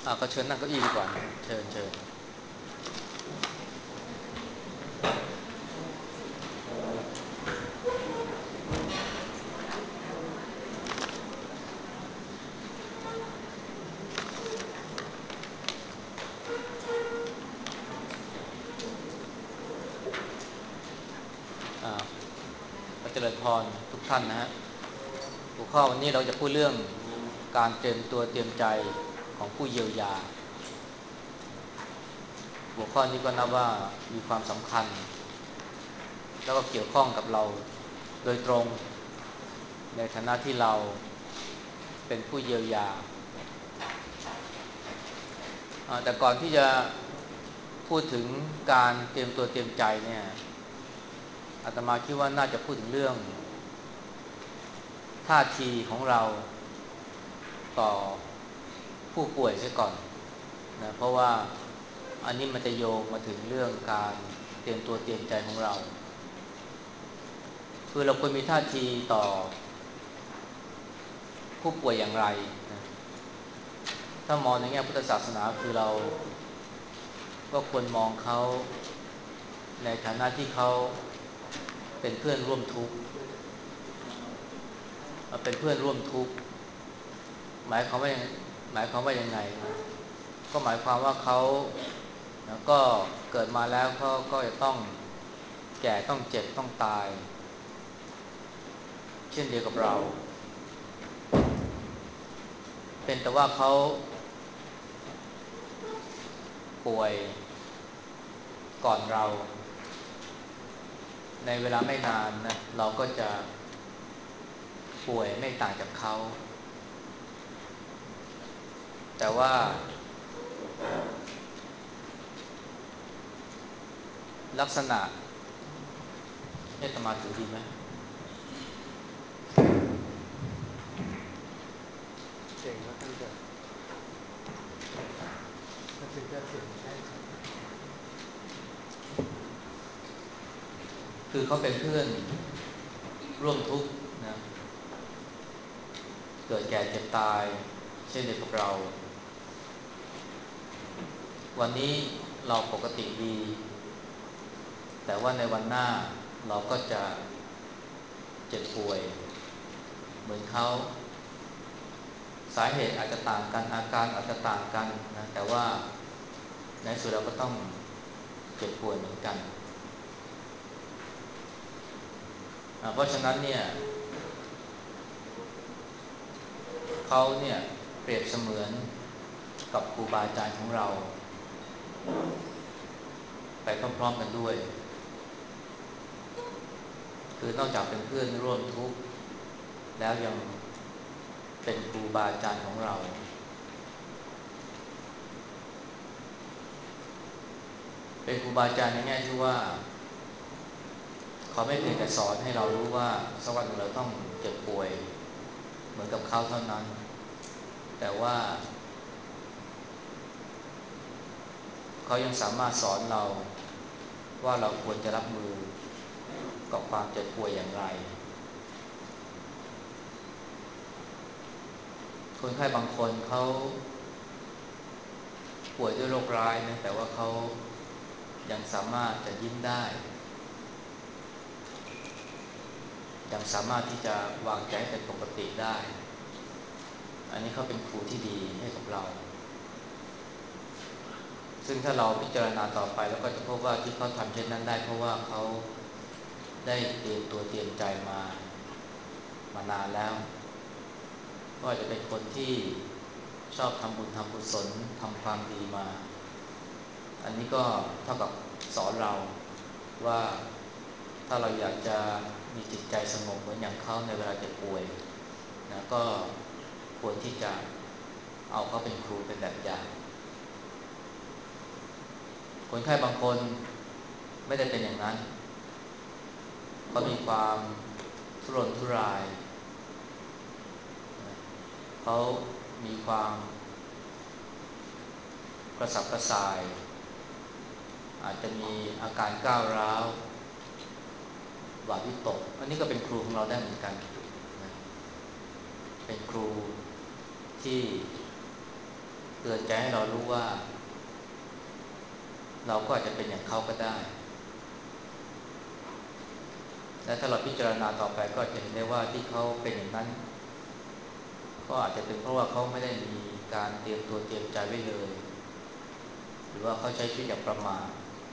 ก็เชิญนั่งเก้าอี้ดีกว่าเชิญเชิญอ่าพระเจริญพรทุกท่านนะฮะหัวข้อวันนี้เราจะพูดเรื่องการเตรียมตัวเตรียมใจของผู้เยียวยาหัวข้อนี้ก็นับว่ามีความสำคัญแล้วก็เกี่ยวข้องกับเราโดยตรงในฐานะที่เราเป็นผู้เยียวยาแต่ก่อนที่จะพูดถึงการเตรียมตัวเตรียมใจเนี่ยอาตมาคิดว่าน่าจะพูดถึงเรื่องท่าทีของเราต่อผู้ป่วยเสียก่อนนะเพราะว่าอันนี้มันจะโยงมาถึงเรื่องการเตรียมตัวเตรียมใจของเราคือเราควรมีท่าทีต่อผู้ป่วยอย่างไรนะถ้ามองในแง่พุทธศาสนาคือเราก็ควรมองเขาในฐานะที่เขาเป็นเพื่อนร่วมทุกข์เป็นเพื่อนร่วมทุกข์หมายความว่ายังไงนะก็หมายความว่าเขานะก็เกิดมาแล้วเขาก็จะต้องแก่ต้องเจ็บต้องตายเช่นเดียวกับเราเป็นแต่ว่าเขาป่วยก่อนเราในเวลาไม่นานนะเราก็จะป่วยไม่ต่างจากเขาแต่ว่าลักษณะให้ตมาถือดีไหมเก่งแล้วท่านจะถึงจะเสียงใกล้ชัดคือเขาเป็นเพื่อนร่วมทุกข์นะเกิดแก่เจ็บตายเช่นเดียวกับเราวันนี้เราปกติดีแต่ว่าในวันหน้าเราก็จะเจ็บป่วยเหมือนเขาสาเหตุอาจจะต่างกันอาการอาจจะต่างกันนะแต่ว่าในสุดเราก็ต้องเจ็บป่วยเหมือนกันเพราะฉะนั้นเนี่ยเขาเนี่ยเปรียบเสมือนกับครูบาอาจารย์ของเราไปพร้อมๆกันด้วยคือนอกจากเป็นเพื่อนร่วมทุกข์แล้วยังเป็นครูบาอาจารย์ของเราเป็นครูบาอาจารย์ในแง่ที่ว่าเขาไม่เพียงแต่สอนให้เรารู้ว่าสักวันหนึ่งเราต้องเจ็บป่วยเหมือนกับเขาเท่านั้นแต่ว่าเขายังสามารถสอนเราว่าเราควรจะรับมือกับความเจ็บป่วยอย่างไรคนไข้บางคนเขาป่วยด้วยโรคร้ายนะแต่ว่าเขายังสามารถจะยิ้มได้ยังสามารถที่จะวางใจเป็นปกติได้อันนี้เขาเป็นครูที่ดีให้กับเราซึ่งถ้าเราพิจารณาต่อไปแล้วก็จะพบว่าที่เขาทำเช่นนั้นได้เพราะว่าเขาได้เตรียมตัวเตรียมใจมานานแล้วก็อาจจะเป็นคนที่ชอบทำบุญทำกุศลทำความดีมาอันนี้ก็เท่ากับสอนเราว่าถ้าเราอยากจะมีจิตใจสงบเหมือนอย่างเขาในเวลาเจ็บป่วยนะก็ควรที่จะเอาเขาเป็นครูเป็นแบบอย่างคนไข้บางคนไม่ได้เป็นอย่างนั้นเขามีความทุรนทุรายเขามีความกระสับกระส่ายอาจจะมีอาการก้าวร้าวหวาดวิตกอันนี้ก็เป็นครูของเราได้เหมือนกันนะเป็นครูที่เตือนใจให้เรารู้ว่าเราก็อาจจะเป็นอย่างเขาก็ได้และถ้าเราพิจารณาต่อไปก็จะเห็นได้ว่าที่เขาเป็นอย่างนั้นก็อาจจะเป็นเพราะว่าเขาไม่ได้มีการเตรียมตัวเตรียมใจไว้เลยหรือว่าเขาใช้ชีวิตอย่างประมาท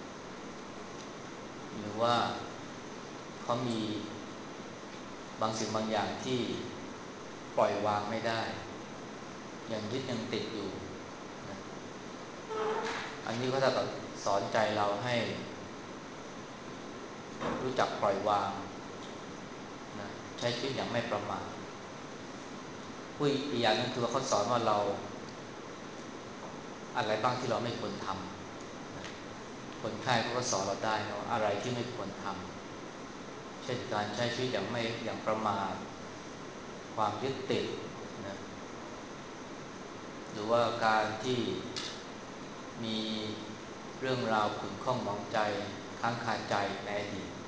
หรือว่าเขามีบางสิ่งบางอย่างที่ปล่อยวางไม่ได้ยังยึดยังติดอยู่นะอันนี้ก็เท่ากับสอนใจเราให้รู้จักปล่อยวางนะใช้ชีวิตอย่างไม่ประมาทผู้อีกอย่างนึงคือว่าเขาสอนว่าเราอะไรบ้างที่เราไม่ควรทำนะคนไข้เขาก็สอนเราได้นะว่าอะไรที่ไม่ควรทำเช่นการใช้ชีวิตอย่างประมาทความยึดติดนะหรือว่าการที่มีเรื่องราวขุ่นข้องหมองใจค้างคาใจในอดีต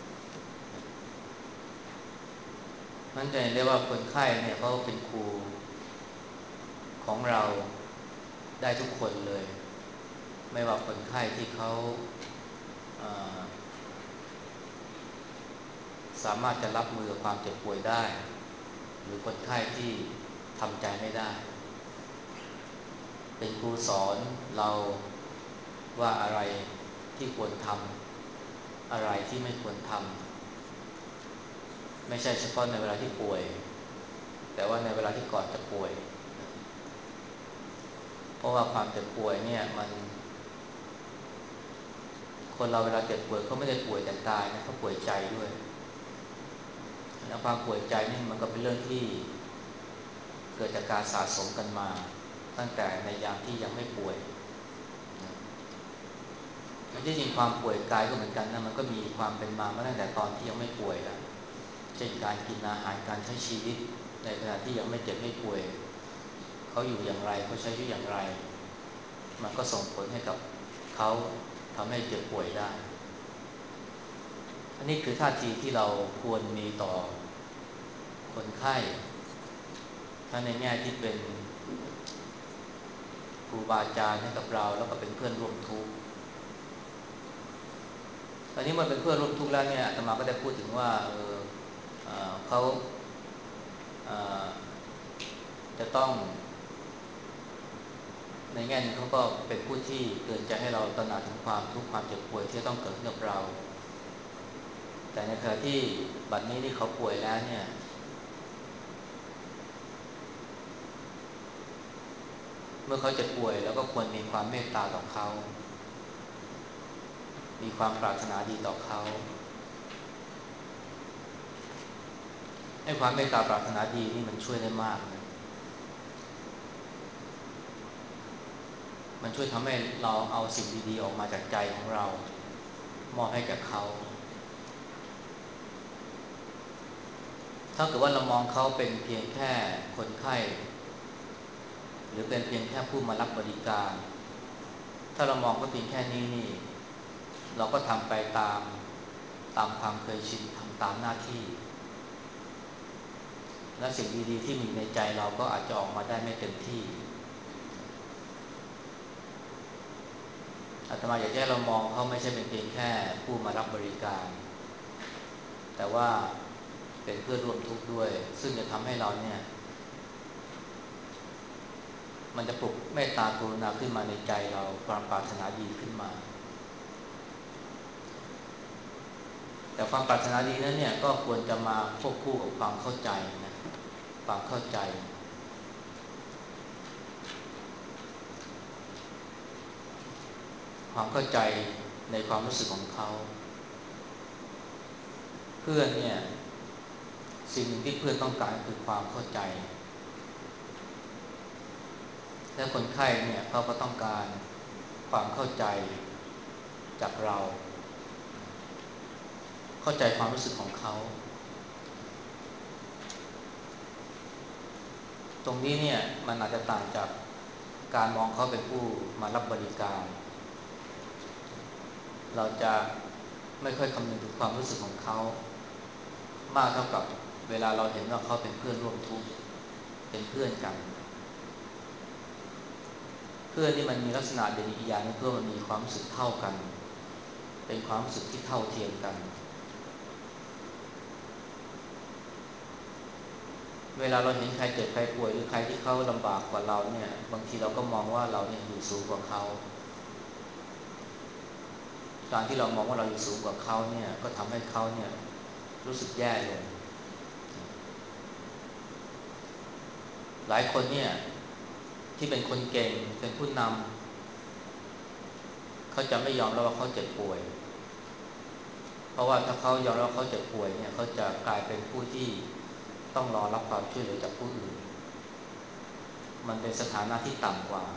นั่นจะเห็นได้ว่าคนไข้เนี่ยเขาเป็นครูของเราได้ทุกคนเลยไม่ว่าคนไข้ที่เขาเอ่อสามารถจะรับมือกับความเจ็บป่วยได้หรือคนไข้ที่ทำใจไม่ได้เป็นครูสอนเราว่าอะไรที่ควรทำอะไรที่ไม่ควรทำไม่ใช่เฉพาะในเวลาที่ป่วยแต่ว่าในเวลาที่ก่อนจะป่วยเพราะว่าความเจ็บป่วยเนี่ยคนเราเวลาเจ็บป่วยเขาไม่ได้ป่วยแต่กายนะเขาป่วยใจด้วยแล้วความป่วยใจนี่มันก็เป็นเรื่องที่เกิดจากการสะสมกันมาตั้งแต่ในยามที่ยังไม่ป่วยที่จริงความป่วยกายก็เหมือนกันนะมันก็มีความเป็นมาตั้งแต่ตอนที่ยังไม่ป่วยแล้วเช่นการกินอาหารการใช้ชีวิตในขณะที่ยังไม่เจ็บไม่ป่วยเขาอยู่อย่างไรเขาใช้ชีวิตอย่างไรมันก็ส่งผลให้กับเขาทำให้เจ็บป่วยได้อันนี้คือท่าทีที่เราควรมีต่อคนไข้ทั้งในแง่ที่เป็นครูบาอาจารย์ให้กับเราแล้วก็เป็นเพื่อนร่วมทุกข์ตอนนี้มันเป็นเพื่อนร่วมทุกข์แล้วเนี่ยอาตมาก็ได้พูดถึงว่าเขาเอ่อจะต้องในแง่นึงเขาก็เป็นผู้ที่เตือนใจให้เราตระหนักถึงความทุกข์ความเจ็บป่วยที่ต้องเกิดขึ้นกับเราแต่ในขณะที่บัดนี้ที่เขาป่วยแล้วเนี่ยเมื่อเขาเจ็บป่วยแล้วก็ควรมีความเมตตาต่อเขามีความปรารถนาดีต่อเขาให้ความเมตตาปรารถนาดีนี่มันช่วยได้มากนะมันช่วยทำให้เราเอาสิ่งดีๆออกมาจากใจของเรามอบให้กับเขาถ้าเกิดว่าเรามองเขาเป็นเพียงแค่คนไข้หรือเป็นเพียงแค่ผู้มารับบริการถ้าเรามองเขาเพียงแค่นี้นี่เราก็ทำไปตามความเคยชินทำตามหน้าที่และสิ่งดีๆที่มีในใจเราก็อาจจะออกมาได้ไม่เต็มที่อาตมาอยากให้เรามองเขาไม่ใช่เป็นเพียงแค่ผู้มารับบริการแต่ว่าเป็นเพื่อนร่วมทุกข์ด้วยซึ่งจะทำให้เราเนี่ยมันจะปลุกเมตตากรุณาขึ้นมาในใจเราความปรารถนาดีขึ้นมาแต่ความปรารถนาดีนั้นเนี่ยก็ควรจะมาควบคู่กับความเข้าใจนะความเข้าใจในความรู้สึกของเขาเพื่อนเนี่ยสิ่งหนึ่งที่เพื่อนต้องการคือความเข้าใจและคนไข้เนี่ยเขาก็ต้องการความเข้าใจจากเราเข้าใจความรู้สึกของเขาตรงนี้เนี่ยมันอาจจะต่างจากการมองเขาเป็นผู้มารับบริการเราจะไม่ค่อยคำนึงถึงความรู้สึกของเขามากเท่ากับเวลาเราเห็นว่าเขาเป็นเพื่อนร่วมทุกข์เป็นเพื่อนกันเพื่อนนี่มันมีลักษณะเด่นอีกอย่างนึงคือมันมีความรู้สึกเท่ากันเป็นความรู้สึกที่เท่าเทียมกันเวลาเราเห็นใครเจ็บใครป่วยหรือใครที่เขาลำบากกว่าเราเนี่ยบางทีเราก็มองว่าเราเนี่ยอยู่สูงกว่าเขาการที่เรามองว่าเราอยู่สูงกว่าเขาเนี่ยก็ทำให้เขาเนี่ยรู้สึกแย่ลงหลายคนเนี่ยที่เป็นคนเก่งเป็นผู้นำเขาจะไม่ยอมรับว่าเขาเจ็บป่วยเพราะว่าถ้าเขายอมรับว่าเขาเจ็บป่วยเนี่ยเขาจะกลายเป็นผู้ที่ต้องรอรับความช่วยเหลือจากผู้อื่นมันเป็นสถานะที่ต่ำกว่า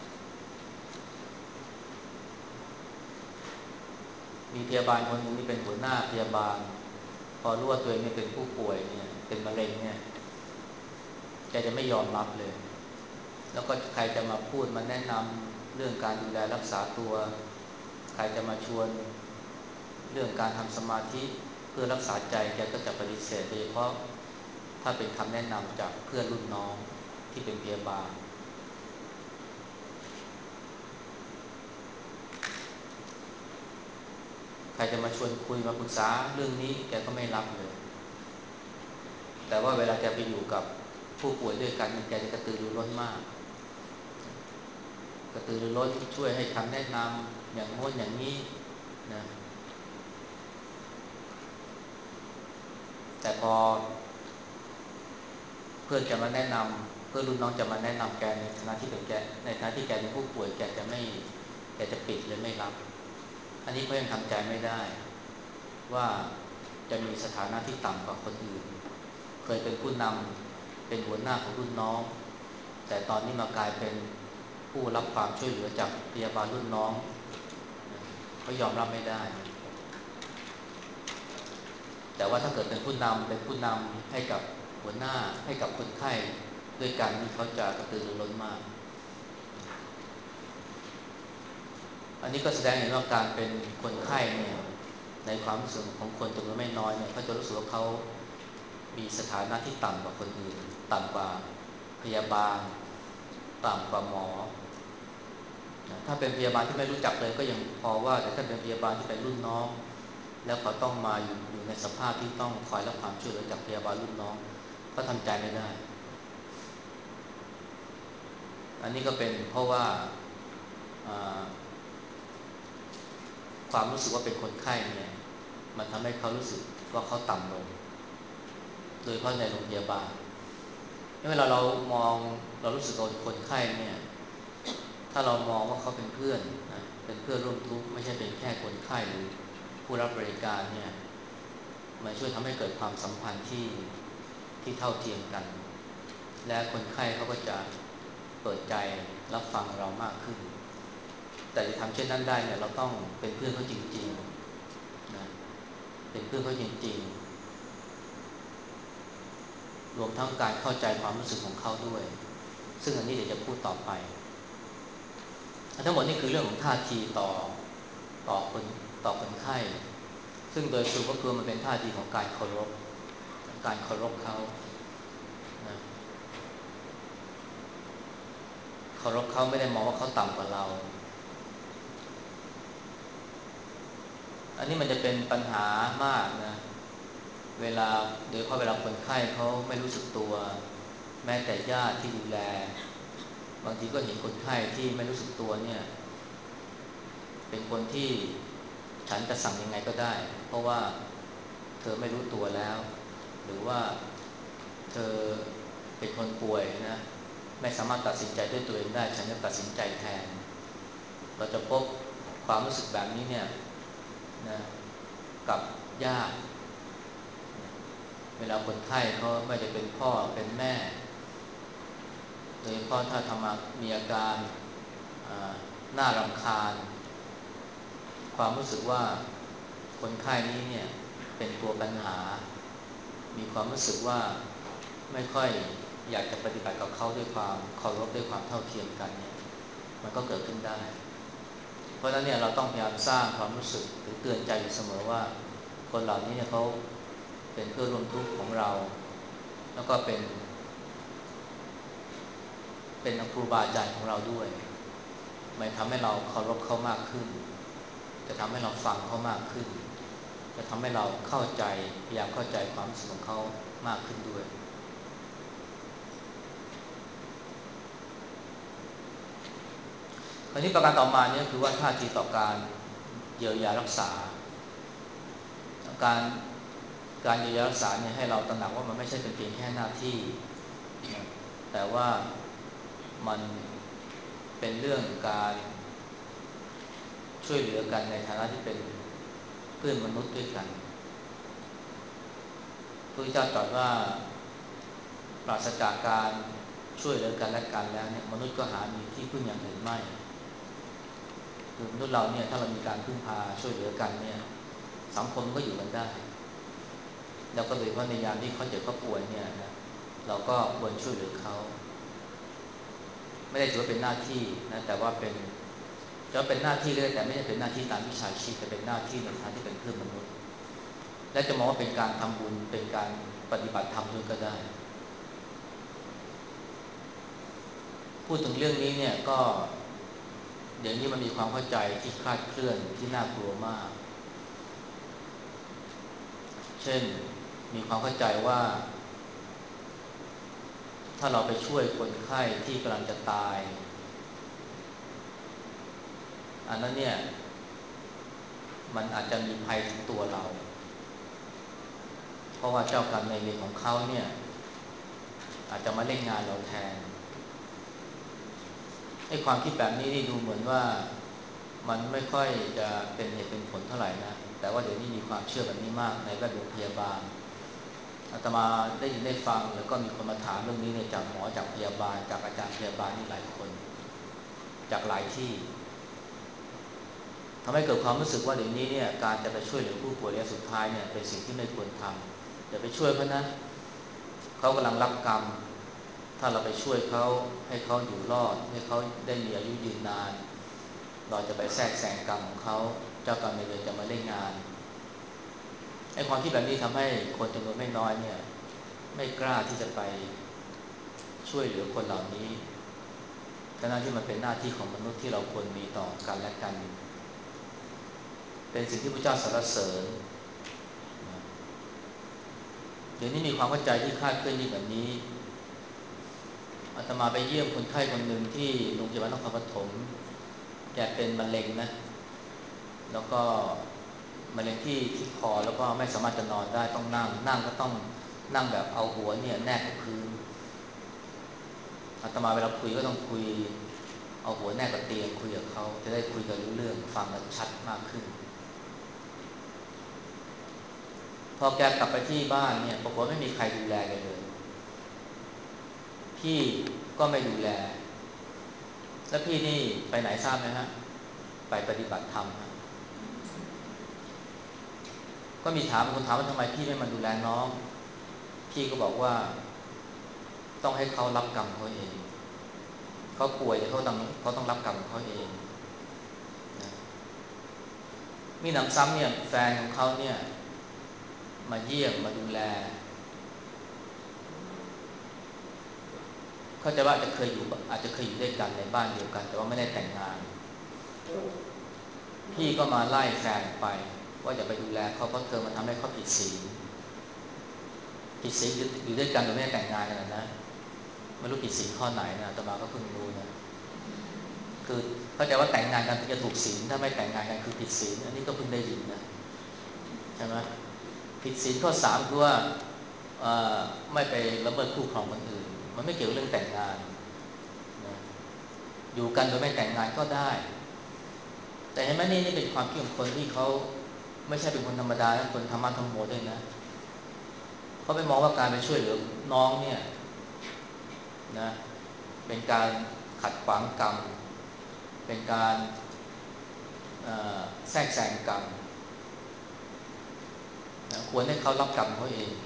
มีพยาบาลคนหนึ่งที่เป็นหัวหน้าพยาบาลพอรู้ว่าตัวเองเนี่ยเป็นผู้ป่วยเนี่ยเป็นมะเร็งเนี่ยแกจะไม่ยอมรับเลยแล้วก็ใครจะมาพูดมาแนะนำเรื่องการดูแลรักษาตัวใครจะมาชวนเรื่องการทำสมาธิเพื่อรักษาใจแกก็จะปฏิเสธโดยเฉพาะถ้าเป็นคำแนะนำจากเพื่อนรุ่นน้องที่เป็นพยาบาลใครจะมาชวนคุยมาปรึกษาเรื่องนี้แกก็ไม่รับเลยแต่ว่าเวลาแกไปอยู่กับผู้ป่วยด้วยกันแกจะกระตือรือร้นมากกระตือรือร้นช่วยให้คำแนะนำอย่างโน้นอย่างนี้นะแต่พอเพื่อนจะมาแนะนำเพื่อนรุ่นน้องจะมาแนะนำแกในฐานะที่เป็นแกในฐานะที่แกเป็นผู้ป่วยแกจะไม่แกจะปิดเลยไม่รับอันนี้เขายังทำใจไม่ได้ว่าจะมีสถานะที่ต่ำกว่าคนอื่นเคยเป็นผู้นำเป็นหัวหน้าของรุ่นน้องแต่ตอนนี้มากลายเป็นผู้รับความช่วยเหลือจากพยาบาลรุ่นน้องเขายอมรับไม่ได้แต่ว่าถ้าเกิดเป็นผู้นำให้กับหัวหน้าให้กับคนไข้ด้วยกันนี่เขาจะกระตือรือร้นมากอันนี้ก็แสดงเห็นว่าการเป็นคนไข้เนี่ยในความรู้สึกของคนจำนวนไม่น้อยเนี่ยเขาจะรู้สึกว่าเขามีสถานะที่ต่ำกว่าคนอื่นต่ำกว่าพยาบาลต่ำกว่าหมอถ้าเป็นพยาบาลที่ไม่รู้จักเลยก็ยังพอว่าแต่ถ้าเป็นพยาบาลที่เป็นรุ่นน้องแล้วเขาต้องมาอยู่ในสภาพที่ต้องคอยรับความช่วยเหลือจากพยาบาลรุ่นน้องก็ทำใจไม่ได้อันนี้ก็เป็นเพราะว่าความรู้สึกว่าเป็นคนไข้เนี่ยมันทำให้เขารู้สึกว่าเขาต่ำลงโดยเฉพาะในโรงพยาบาลเวลาเรามองเรารู้สึกว่าคนไข้เนี่ยถ้าเรามองว่าเขาเป็นเพื่อนนะเป็นเพื่อนร่วมทุกข์ไม่ใช่เป็นแค่คนไข้หรือผู้รับบริการเนี่ยมันช่วยทำให้เกิดความสัมพันธ์ที่เท่าเทียมกันและคนไข้เขาก็จะเปิดใจรับฟังเรามากขึ้นแต่จะทำเช่นนั้นได้เนี่ยเราต้องเป็นเพื่อนเขาจริงๆนะเป็นเพื่อนเขาจริงๆรวมทั้งการเข้าใจความรู้สึกของเขาด้วยซึ่งอันนี้เดี๋ยวจะพูดต่อไปทั้งหมดนี่คือเรื่องของท่าทีต่อคนต่อคนไข้ซึ่งโดยสรุปก็คือมันเป็นท่าทีของการเคารพเขานะเคารพเขาไม่ได้มองว่าเขาต่ำกว่าเราอันนี้มันจะเป็นปัญหามากนะเวลาโดยเฉพาะเวลาคนไข้เขาไม่รู้สึกตัวแม้แต่ญาติที่ดูแลบางทีก็เห็นคนไข้ที่ไม่รู้สึกตัวเนี่ยเป็นคนที่ฉันจะสั่งยังไงก็ได้เพราะว่าเธอไม่รู้ตัวแล้วหรือว่าเธอเป็นคนป่วยนะไม่สามารถตัดสินใจด้วยตัวเองได้ฉันจะตัดสินใจแทนเราจะพบความรู้สึกแบบนี้เนี่ยนะกับญาติเวลาคนไข้เขาไม่ได้เป็นพ่อเป็นแม่โดยเฉพาะถ้ามีอาการน่ารำคาญความรู้สึกว่าคนไข้นี้เนี่ยเป็นตัวปัญหามีความรู้สึกว่าไม่ค่อยอยากจะปฏิบัติกับเขาด้วยความเคารพด้วยความเท่าเทียมกันเนี่ยมันก็เกิดขึ้นได้เพราะฉะนั้นเนี่ยเราต้องพยายามสร้างความรู้สึกหรือเตือนใจอยู่เสมอว่าคนเหล่านี้เนี่ยเขาเป็นเพื่อนร่วมทุกข์ของเราแล้วก็เป็นครูบาอาจารย์ของเราด้วยมันทำให้เราเคารพเขามากขึ้นจะทำให้เราฟังเขามากขึ้นจะทำให้เราเข้าใจพยายามเข้าใจความรู้สึกของเขามากขึ้นด้วยคราวนี้ประการต่อมาเนี่ยคือว่าท่าทีต่อการเยียวยารักษาการการเยียวยารักษาเนี่ยให้เราตระหนักว่ามันไม่ใช่เป็นเพียงแค่หน้าที่นะแต่ว่ามันเป็นเรื่องการช่วยเหลือกันในฐานะที่เป็นเพื่อนมนุษย์ด้วยกันพระพุทธเจ้าตรัสว่าปราศจากการช่วยเหลือกันและกันแล้วเนี่ยมนุษย์ก็หามีที่พึ่งอย่างอื่นไม่คือมนุษย์เราเนี่ยถ้าเรามีการพึ่งพาช่วยเหลือกันเนี่ยสังคมก็อยู่กันได้แล้วก็โดยเฉพาะในยามที่เขาเจ็บเขาป่วยเนี่ยนะเราก็ควรช่วยเหลือเขาไม่ได้ถือว่าเป็นหน้าที่นะแต่ว่าจะเป็นหน้าที่เลยแต่ไม่ใช่เป็นหน้าที่ตามวิชาชีพแต่เป็นหน้าที่ในฐานะที่เป็นเพื่อนมนุษย์และจะมองว่าเป็นการทำบุญเป็นการปฏิบัติธรรมด้วยก็ได้พูดถึงเรื่องนี้เนี่ยก็เดี๋ยวนี้มันมีความเข้าใจที่คลาดเคลื่อนที่น่ากลัวมากเช่นมีความเข้าใจว่าถ้าเราไปช่วยคนไข้ที่กำลังจะตายอันนั้นเนี่ยมันอาจจะมีภัยถึงตัวเราเพราะว่าเจ้ากรรมนายเวรของเขาเนี่ยอาจจะมาเล่นงานเราแทนให้ความคิดแบบนี้นี่ดูเหมือนว่ามันไม่ค่อยจะเป็นเหตุเป็นผลเท่าไหร่นะแต่ว่าเดี๋ยวนี้มีความเชื่อแบบนี้มากในแวดวงพยาบาลอาตมาได้ยินได้ฟังแล้วก็มีคนมาถามเรื่องนี้เนี่ยจากหมอจากพยาบาลจากอาจารย์พยาบาลนี่หลายคนจากหลายที่ทำให้เกิดความรู้สึกว่าเดี๋ยวนี้เนี่ยการจะไปช่วยเหลือผู้ป่วยระยะสุดท้ายเนี่ยเป็นสิ่งที่ไม่ควรทำอย่าไปช่วยเขานะเขากำลังรับกรรมถ้าเราไปช่วยเขาให้เขาอยู่รอดให้เขาได้มีอายุยืนนานเราจะไปแทรกแซงกรรมของเขาเจ้ากรรมนายเวรจะมาเล่นงานไอ้ความคิดแบบนี้ทำให้คนจำนวนไม่น้อยเนี่ยไม่กล้าที่จะไปช่วยเหลือคนเหล่านี้ทั้งที่มันเป็นหน้าที่ของมนุษย์ที่เราควรมีต่อกันและกันเป็นสิ่งที่พระเจ้าสรรเสริญเดี๋ยวนี้มีความเข้าใจที่คลาดเคลื่อนยิ่งกว่านี้อาตมาไปเยี่ยมคนไข้คนหนึ่งที่โรงพยาบาลนครปฐมแกเป็นมะเร็งนะแล้วก็มะเร็งที่คอแล้วก็ไม่สามารถจะนอนได้ต้องนั่งก็ต้องนั่งแบบเอาหัวเนี่ยแนบกับพื้นอาตมาเวลาคุยก็ต้องคุยเอาหัวแนบกับเตียงคุยกับเขาจะได้คุยกันรู้เรื่องฟังกันชัดมากขึ้นพอแกกลับไปที่บ้านเนี่ยปรากฏไม่มีใครดูแลแกเลยพี่ก็ไม่ดูแลแล้วพี่นี่ไปไหนทราบไหมฮะไปปฏิบัติธรรมฮะก็มีคนถามว่าทำไมพี่ไม่มาดูแลน้องพี่ก็บอกว่าต้องให้เขารับกรรมเขาเองเขาป่วยเขาต้องรับกรรมของเขาเองนะมีหนำซ้ำเนี่ยแฟนของเขาเนี่ยมาเยี่ยมมาดูแลเขาจะว่าอาจจะเคยอยู่ด้วยกันในบ้านเดียวกันแต่ว่าไม่ได้แต่งงานพี่ก็มาไล่แฟนไปว่าอย่าไปดูแลเขาเพราะเธอมาทำให้เขาผิดศีลอยู่ด้วยกันโดยไม่ได้แต่งงานกันนะไม่รู้ผิดศีลข้อไหนนะอาตมาก็เพิ่งรู้นะคือเข้าใจว่าแต่งงานกันถึงจะถูกศีลถ้าไม่แต่งงานกันคือผิดศีลอันนี้ก็เพิ่งได้ยินนะใช่ไหมผิดศีลข้อสามคือว่าไม่ไปละเมิดคู่ครองคนอื่นมันไม่เกี่ยวกับเรื่องแต่งงานนะอยู่กันโดยไม่แต่งงานก็ได้แต่เห็นไหมนี่เป็นความคิดของคนที่เขาไม่ใช่เป็นคนธรรมดานะคนธรรมะธรรมโมด้วยนะเขาไปมองว่าการไปช่วยเหลือน้องเนี่ยนะเป็นการขัดขวางกรรมเป็นการแทรกแซงกรรมนะควรให้เขารับกรรมเขาเอง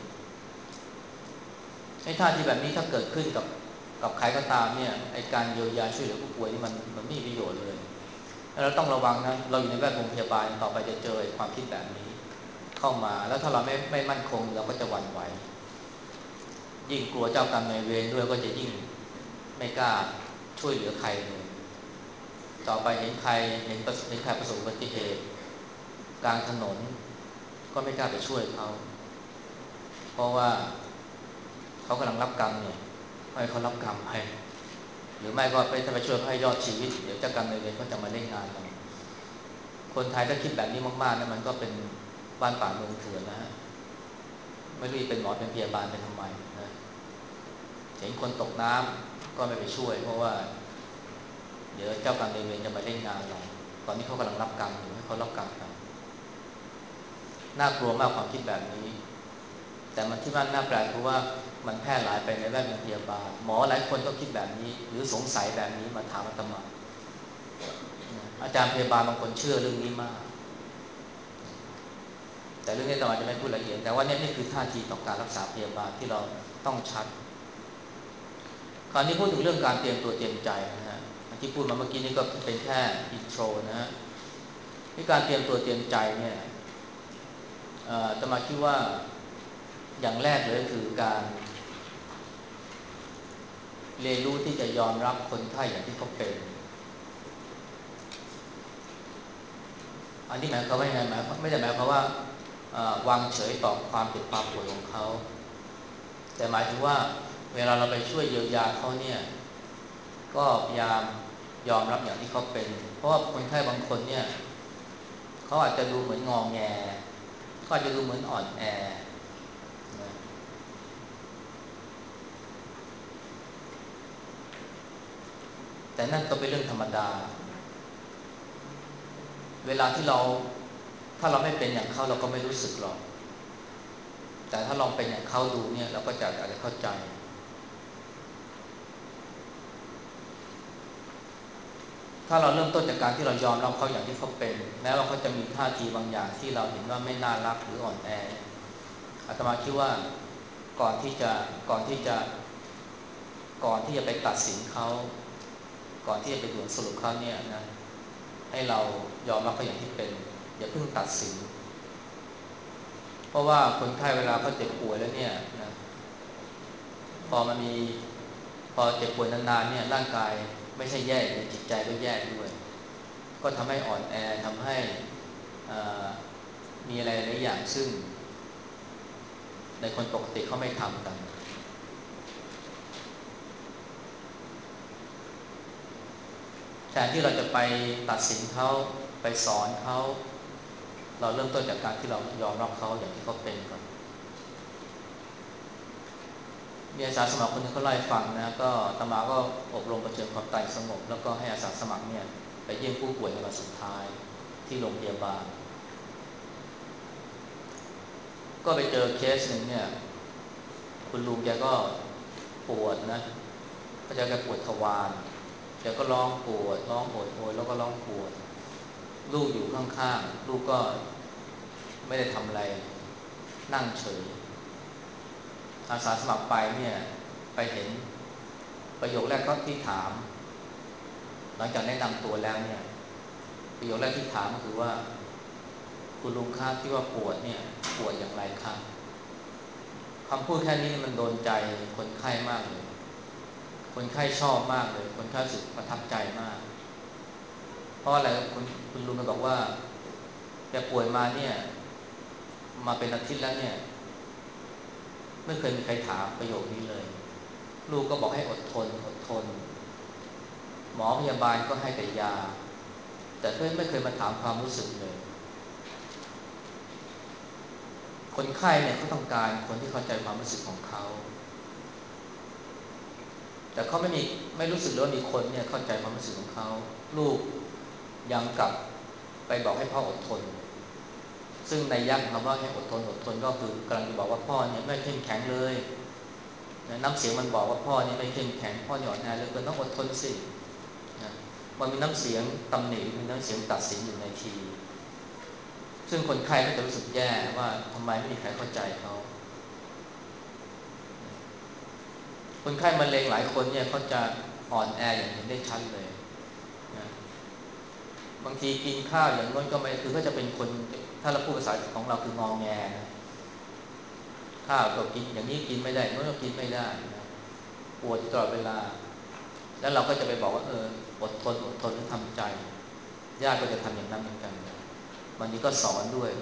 ไอ้ท่าทีแบบนี้ถ้าเกิดขึ้นกับใครก็ตามเนี่ยไอ้การเยียวยาช่วยเหลือผู้ป่วยนี่มันไม่มีประโยชน์เลยแล้วเราต้องระวังนะเราอยู่ในแวดวงพยาบาลต่อไปจะเจอความคิดแบบนี้เข้ามาแล้วถ้าเราไม่มั่นคงเราก็จะหวั่นไหวยิ่งกลัวเจ้ากรรมนายเวรด้วยก็จะยิ่งไม่กล้าช่วยเหลือใครเลยต่อไปเห็นใครเห็นใครประสบอุบัติเหตุกลางถนนก็ไม่กล้าไปช่วยเขาเพราะว่าเขากำลังรับกรรมเนี่ยให้เขารับกรรมไปหรือไม่ก็ไปจะไปช่วยเขาให้ยอดชีวิตเดี๋ยวเจ้ากรรมนายเวรเขาจะมาเล่นงานเราคนไทยถ้าคิดแบบนี้มากๆนะมันก็เป็นบ้านป่าเมืองเถื่อนนะฮะไม่รู้เป็นหมอเป็นพยาบาลเป็นทำไมนะเห็นคนตกน้ำก็ไม่ไปช่วยเพราะว่าเดี๋ยวเจ้ากรรมนายเวรจะมาเล่นงานเราตอนนี้เขากำลังรับกรรมอยู่ให้เขารับกรรมไปน่ากลัวมากความคิดแบบนี้แต่มันที่มันน่าแปลกคือว่ามันแพร่หลายไปในแวดวงพยาบาลหมอหลายคนก็คิดแบบนี้หรือสงสัยแบบนี้มาถามอาตมาอาจารย์พยาบาลบางคนเชื่อเรื่องนี้มากแต่เรื่องนี้อาตมาจะไม่พูดละเอียดแต่ว่านี่คือท่าทีต่อการรักษาพยาบาลที่เราต้องชัดคราวนี้พูดถึงเรื่องการเตรียมตัวเตรียมใจนะฮะที่พูดมาเมื่อกี้นี้ก็เป็นแค่อินโทรนะฮะที่การเตรียมตัวเตรียมใจเนี่ยจะมาคิดว่าอย่างแรกเลยคือการเรียนรู้ที่จะยอมรับคนไข้อย่างที่เขาเป็นอันนี้หมายความว่ายังไงไม่ได้หมายความว่าวางเฉยต่อความเจ็บความป่วยของเขาแต่หมายถึงว่าเวลาเราไปช่วยเยียวยาเขาเนี่ยก็พยายามยอมรับอย่างที่เขาเป็นเพราะว่าคนไข้บางคนเนี่ยเขาอาจจะดูเหมือนงอแงเขาอาจจะดูเหมือนอ่อนแอนะแต่นั่นก็เป็นเรื่องธรรมดาเวลาที่ถ้าเราไม่เป็นอย่างเขาเราก็ไม่รู้สึกหรอกแต่ถ้าลองเป็นอย่างเขาดูเนี่ยเราก็จะอาจจะเข้าใจถ้าเราเริ่มต้นจากการที่เรายอมรับเขาอย่างที่เขาเป็นแม้ว่าเขาจะมีท่าทีบางอย่างที่เราเห็นว่าไม่น่ารักหรืออ่อนแออาตมาคิดว่าก่อนที่จะก่อนที่จะก่อนที่จะไปตัดสินเขาก่อนที่จะไปด่วนสรุปเขาเนี่ยนะให้เรายอมรับเขาอย่างที่เป็นอย่าเพิ่งตัดสินเพราะว่าคนไข้เวลาเขาเจ็บป่วยแล้วเนี่ยนะพอมันมีพอเจ็บป่วยนานๆเนี่ยร่างกายไม่ใช่แย่ในจิตใจก็แย่ด้วยก็ทำให้อ่อนแอทำให้มีอะไรหลายอย่างซึ่งในคนปกติเขาไม่ทำกันแทนที่เราจะไปตัดสินเขาไปสอนเขาเราเริ่มต้นจากการที่เรายอมรับเขาอย่างที่เขาเป็นก่อนมีอาสาสมัครคนนึงเขาเล่าให้ฟังนะก็อาตมาก็อบรมประเชิญความตายสงบแล้วก็ให้อาสาสมัครเนี่ยไปเยี่ยมผู้ป่วยในวันสุดท้ายที่โรงพยาบาลก็ไปเจอเคสหนึ่งเนี่ยคุณลุงแกก็ปวดนะก็จะแกปวดทวารแกก็ร้องปวดร้องโหยโหยแล้วก็ร้องปวดลูกอยู่ข้างๆลูกก็ไม่ได้ทำอะไรนั่งเฉยอาสาสมัครไปเนี่ยไปเห็นประโยคแรกก็ที่ถามหลังจากแนะนำตัวแล้วเนี่ยประโยคแรกที่ถามก็คือว่าคุณลุงครับที่ว่าปวดเนี่ยปวดอย่างไรครับคำพูดแค่นี้มันโดนใจคนไข้มากเลยคนไข้ชอบมากเลยคนไข้รู้สึกประทับใจมากเพราะอะไรคุณลุงก็บอกว่าแกป่วยมาเนี่ยมาเป็นอาทิตย์แล้วเนี่ยไม่เคยมีใครถามประโยคนี้เลยลูกก็บอกให้อดทนอดทนหมอพยาบาลก็ให้แต่ยาแต่เพื่อนไม่เคยมาถามความรู้สึกเลยคนไข้เนี่ยเขาต้องการคนที่เข้าใจความรู้สึกของเขาแต่เขาไม่รู้สึกเลยว่ามีคนเนี่ยเข้าใจความรู้สึกของเขาลูกยังกลับไปบอกให้พ่ออดทนซึ่งในยักษ์คำว่าให้อดทนอดทนก็คือกำลังจะบอกว่าพ่อเนี่ยไม่เข้มแข็งเลยน้ำเสียงมันบอกว่าพ่อเนี่ยไม่เข้มแข็งพ่อเนี่ยอ่อนแอเหลือเกินต้องอดทนสินะมันมีน้ำเสียงตำหนิมีน้ำเสียงตัดสินอยู่ในทีซึ่งคนไข้ก็จะรู้สึกแย่ว่าทำไมไม่มีใครเข้าใจเขาคนไข้มะเร็งหลายคนเนี่ยเขาจะอ่อนแออย่างเห็นได้ชัดเลยนะบางทีกินข้าวอย่างน้นก็ไม่คือก็จะเป็นคนถ้าเราพูดภาษาของเราคืองอแงนะข้าวก็กินอย่างนี้กินไม่ได้โน้นก็กินไม่ได้นะปวดตลอดเวลาแล้วเราก็จะไปบอกว่าอดทนหรือทำใจญาติก็จะทำอย่างนั้นเหมือนกันบางทีก็สอนด้วย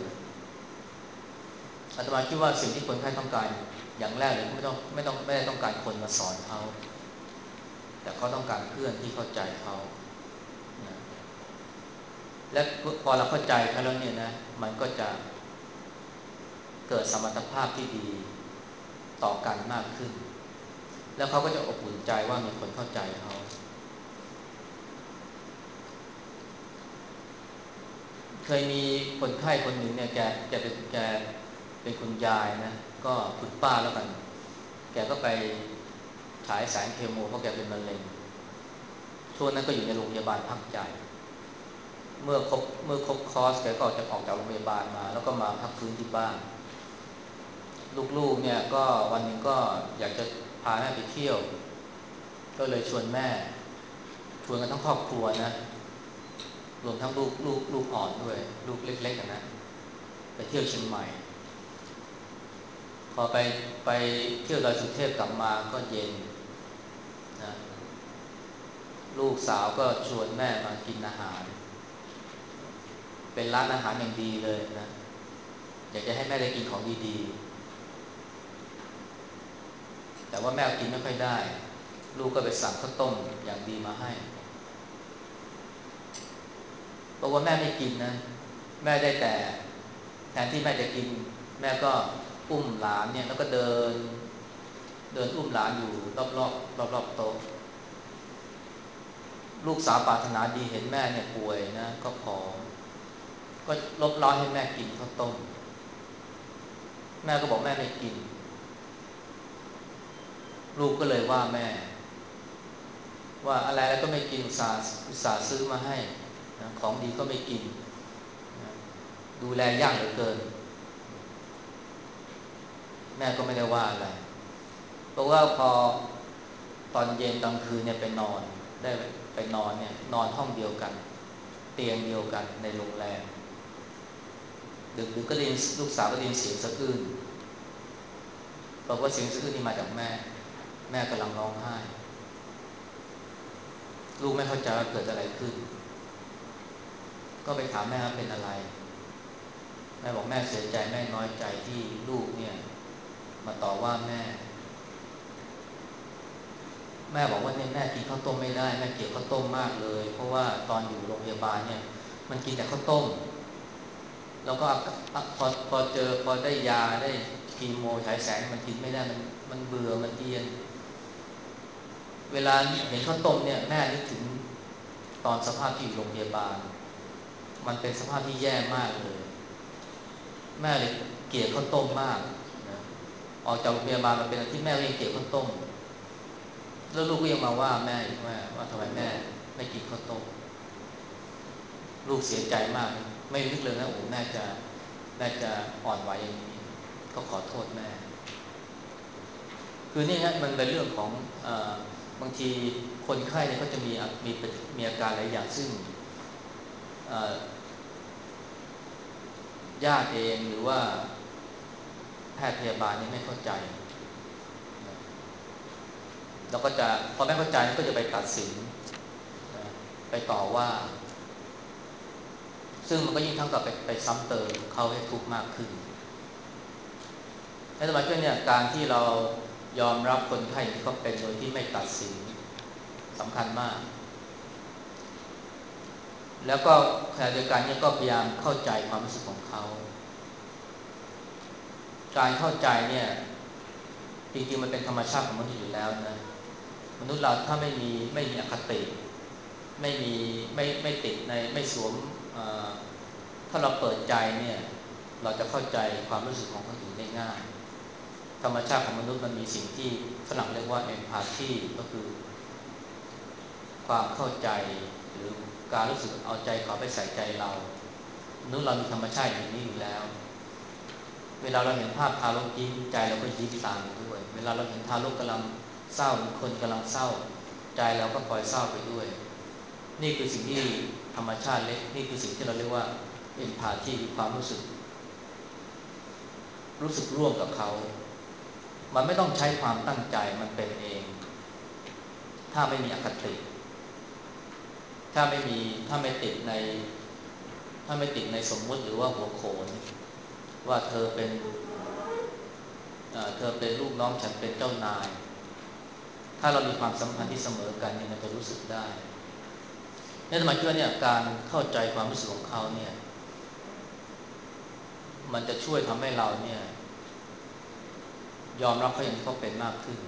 อาตมาคิดว่าสิ่งที่คนไข้ต้องการอย่างแรกเลยไม่ได้ต้องการคนมาสอนเขาแต่เขาต้องการเพื่อนที่เข้าใจเขานะและพอเราเข้าใจเขาแล้วเนี่ยนะมันก็จะเกิดสมรรถภาพที่ดีต่อกันมากขึ้นแล้วเขาก็จะอบอุ่นใจว่ามีคนเข้าใจเขาเคยมีคนไข้คนหนึ่งเนี่ยแกเป็นคุณยายนะก็คุณป้าแล้วกันแกก็ไปฉายแสงเคมีเพราะแกเป็นมะเร็งช่วงนั้นก็อยู่ในโรงพยาบาลพักใจเมื่อครบคอร์สแกก็ออกจากโรงพยาบาลมาแล้วก็มาพักฟื้นที่บ้านลูกๆเนี่ยก็วันหนึ่งก็อยากจะพาแม่ไปเที่ยวก็เลยชวนแม่ชวนกันทั้งครอบครัวนะรวมทั้งลูกอ่อนด้วยลูกเล็กๆนะไปเที่ยวเชียงใหม่พอไปเที่ยวดอยสุเทพกลับมาก็เย็นนะลูกสาวก็ชวนแม่มากินอาหารเป็นร้านอาหารอย่างดีเลยนะอยากจะให้แม่ได้กินของดีๆแต่ว่าแม่กินไม่ค่อยได้ลูกก็ไปสั่งข้าวต้มอย่างดีมาให้บอกว่าแม่ไม่กินนะแม่ได้แต่แทนที่แม่จะกินแม่ก็อุ้มหลานเนี่ยแล้วก็เดินอุ้มหลานอยู่รอบโต๊ะลูกสาวปรารถนาดีเห็นแม่เนี่ยป่วยนะก็ขอก็ลบล้อให้แม่กินข้าวต้มแม่ก็บอกแม่ไม่กินลูกก็เลยว่าแม่ว่าอะไรแล้วก็ไม่กินอุตส่าห์ซื้อมาให้นะของดีก็ไม่กินนะดูแลยากเหลือเกินแม่ก็ไม่ได้ว่าอะไรเพราะว่าพอตอนเย็นกลางคืนเนี่ยไปนอนได้ไปนอนเนี่ยนอนห้องเดียวกันเตียงเดียวกันในโรงแรมดึกก็ได้ยินลูกสาวก็ได้ยินเสียงสะอื้นบอกว่าเสียงสะอื้นนี่มาจากแม่กำลังร้องไห้ลูกไม่เข้าใจว่าเกิดอะไรขึ้นก็ไปถามแม่ว่าเป็นอะไรแม่บอกแม่เสียใจแม่น้อยใจที่ลูกเนี่ยมาต่อว่าแม่บอกว่าเนี่ยแม่กินข้าวต้มไม่ได้แม่เกลียดข้าวต้มมากเลยเพราะว่าตอนอยู่โรงพยาบาลเนี่ยมันกินแต่ข้าวต้มแล้วก็พอได้ยาได้คีโมฉายแสงมันกินไม่ได้มันเบื่อมันเอียนเวลาเห็นข้าวต้มเนี่ยแม่นึกถึงตอนสภาพที่อยู่โรงพยาบาลมันเป็นสภาพที่แย่มากเลยแม่เลยเกลียดข้าวต้มมากนะออกจากโรงพยาบาลมาเป็นอาทิตย์แม่ก็ยังเกลียดข้าวต้มแล้วลูกก็ยังมาว่าแม่อีกว่าทำไมแม่ไม่กินข้าวต้มลูกเสียใจมากไม่นึกเลยนะโอ้แม่จะอ่อนไหวอย่างนี้ก็ขอโทษแม่คือนี่ฮะมันเป็นเรื่องของบางทีคนไข้เนี่ยเขาจะมีอาการหลายอย่างซึ่งญาติเองหรือว่าแพทย์พยาบาลนี่ไม่เข้าใจเราก็จะพอไม่เข้าใจก็จะไปตัดสินไปต่อว่าซึ่งมันก็ยิ่งเท่ากับไปซ้ำเติมเขาให้ทุกข์มากขึ้นในสมัยนี้เนี่ยการที่เรายอมรับคนไข้ที่เขาเป็นโดยที่ไม่ตัดสินสำคัญมากแล้วก็ขณะเดียวกันเนี่ยก็พยายามเข้าใจความรู้สึกของเขาการเข้าใจเนี่ยจริงๆมันเป็นธรรมชาติของมนุษย์อยู่แล้วนะมนุษย์เราถ้าไม่มีอคติไม่ติดในไม่สวมถ้าเราเปิดใจเนี่ยเราจะเข้าใจความรู้สึกของคนอื่นได้ง่ายธรรมชาติของมนุษย์มันมีสิ่งที่ฝรั่งเรียกว่า empathy ก็คือความเข้าใจหรือการรู้สึกเอาใจเขาไปใส่ใจเรามนุษย์เรามีธรรมชาติอย่างนี้อยู่แล้วเวลาเราเห็นภาพทารกยิ้มใจเราก็ยิ้มตามไปด้วยเวลาเราเห็นทารกกำลังเศร้าหรือคนกำลังเศร้าใจเราก็ปล่อยเศร้าไปด้วยนี่คือสิ่งที่ธรรมชาติเล็กนี่คือสิ่งที่เราเรียกว่า empathy คือความรู้สึกร่วมกับเขามันไม่ต้องใช้ความตั้งใจมันเป็นเองถ้ถ้าไม่มีอคติถ้าไม่มีถ้าไม่ติดในถ้าไม่ติดในสมมุติหรือว่าหัวโขนว่าเธอเป็นลูกน้องฉันเป็นเจ้านายถ้าเรามีความสัมพันธ์ที่เสมอกันเนี่ยมันจะรู้สึกได้เนี่ยหมายถึงว่าเนี่ยการเข้าใจความรู้สึกของเขาเนี่ยมันจะช่วยทำให้เราเนี่ยยอมรับเขาอย่างที่เขาเป็นมากขึ้น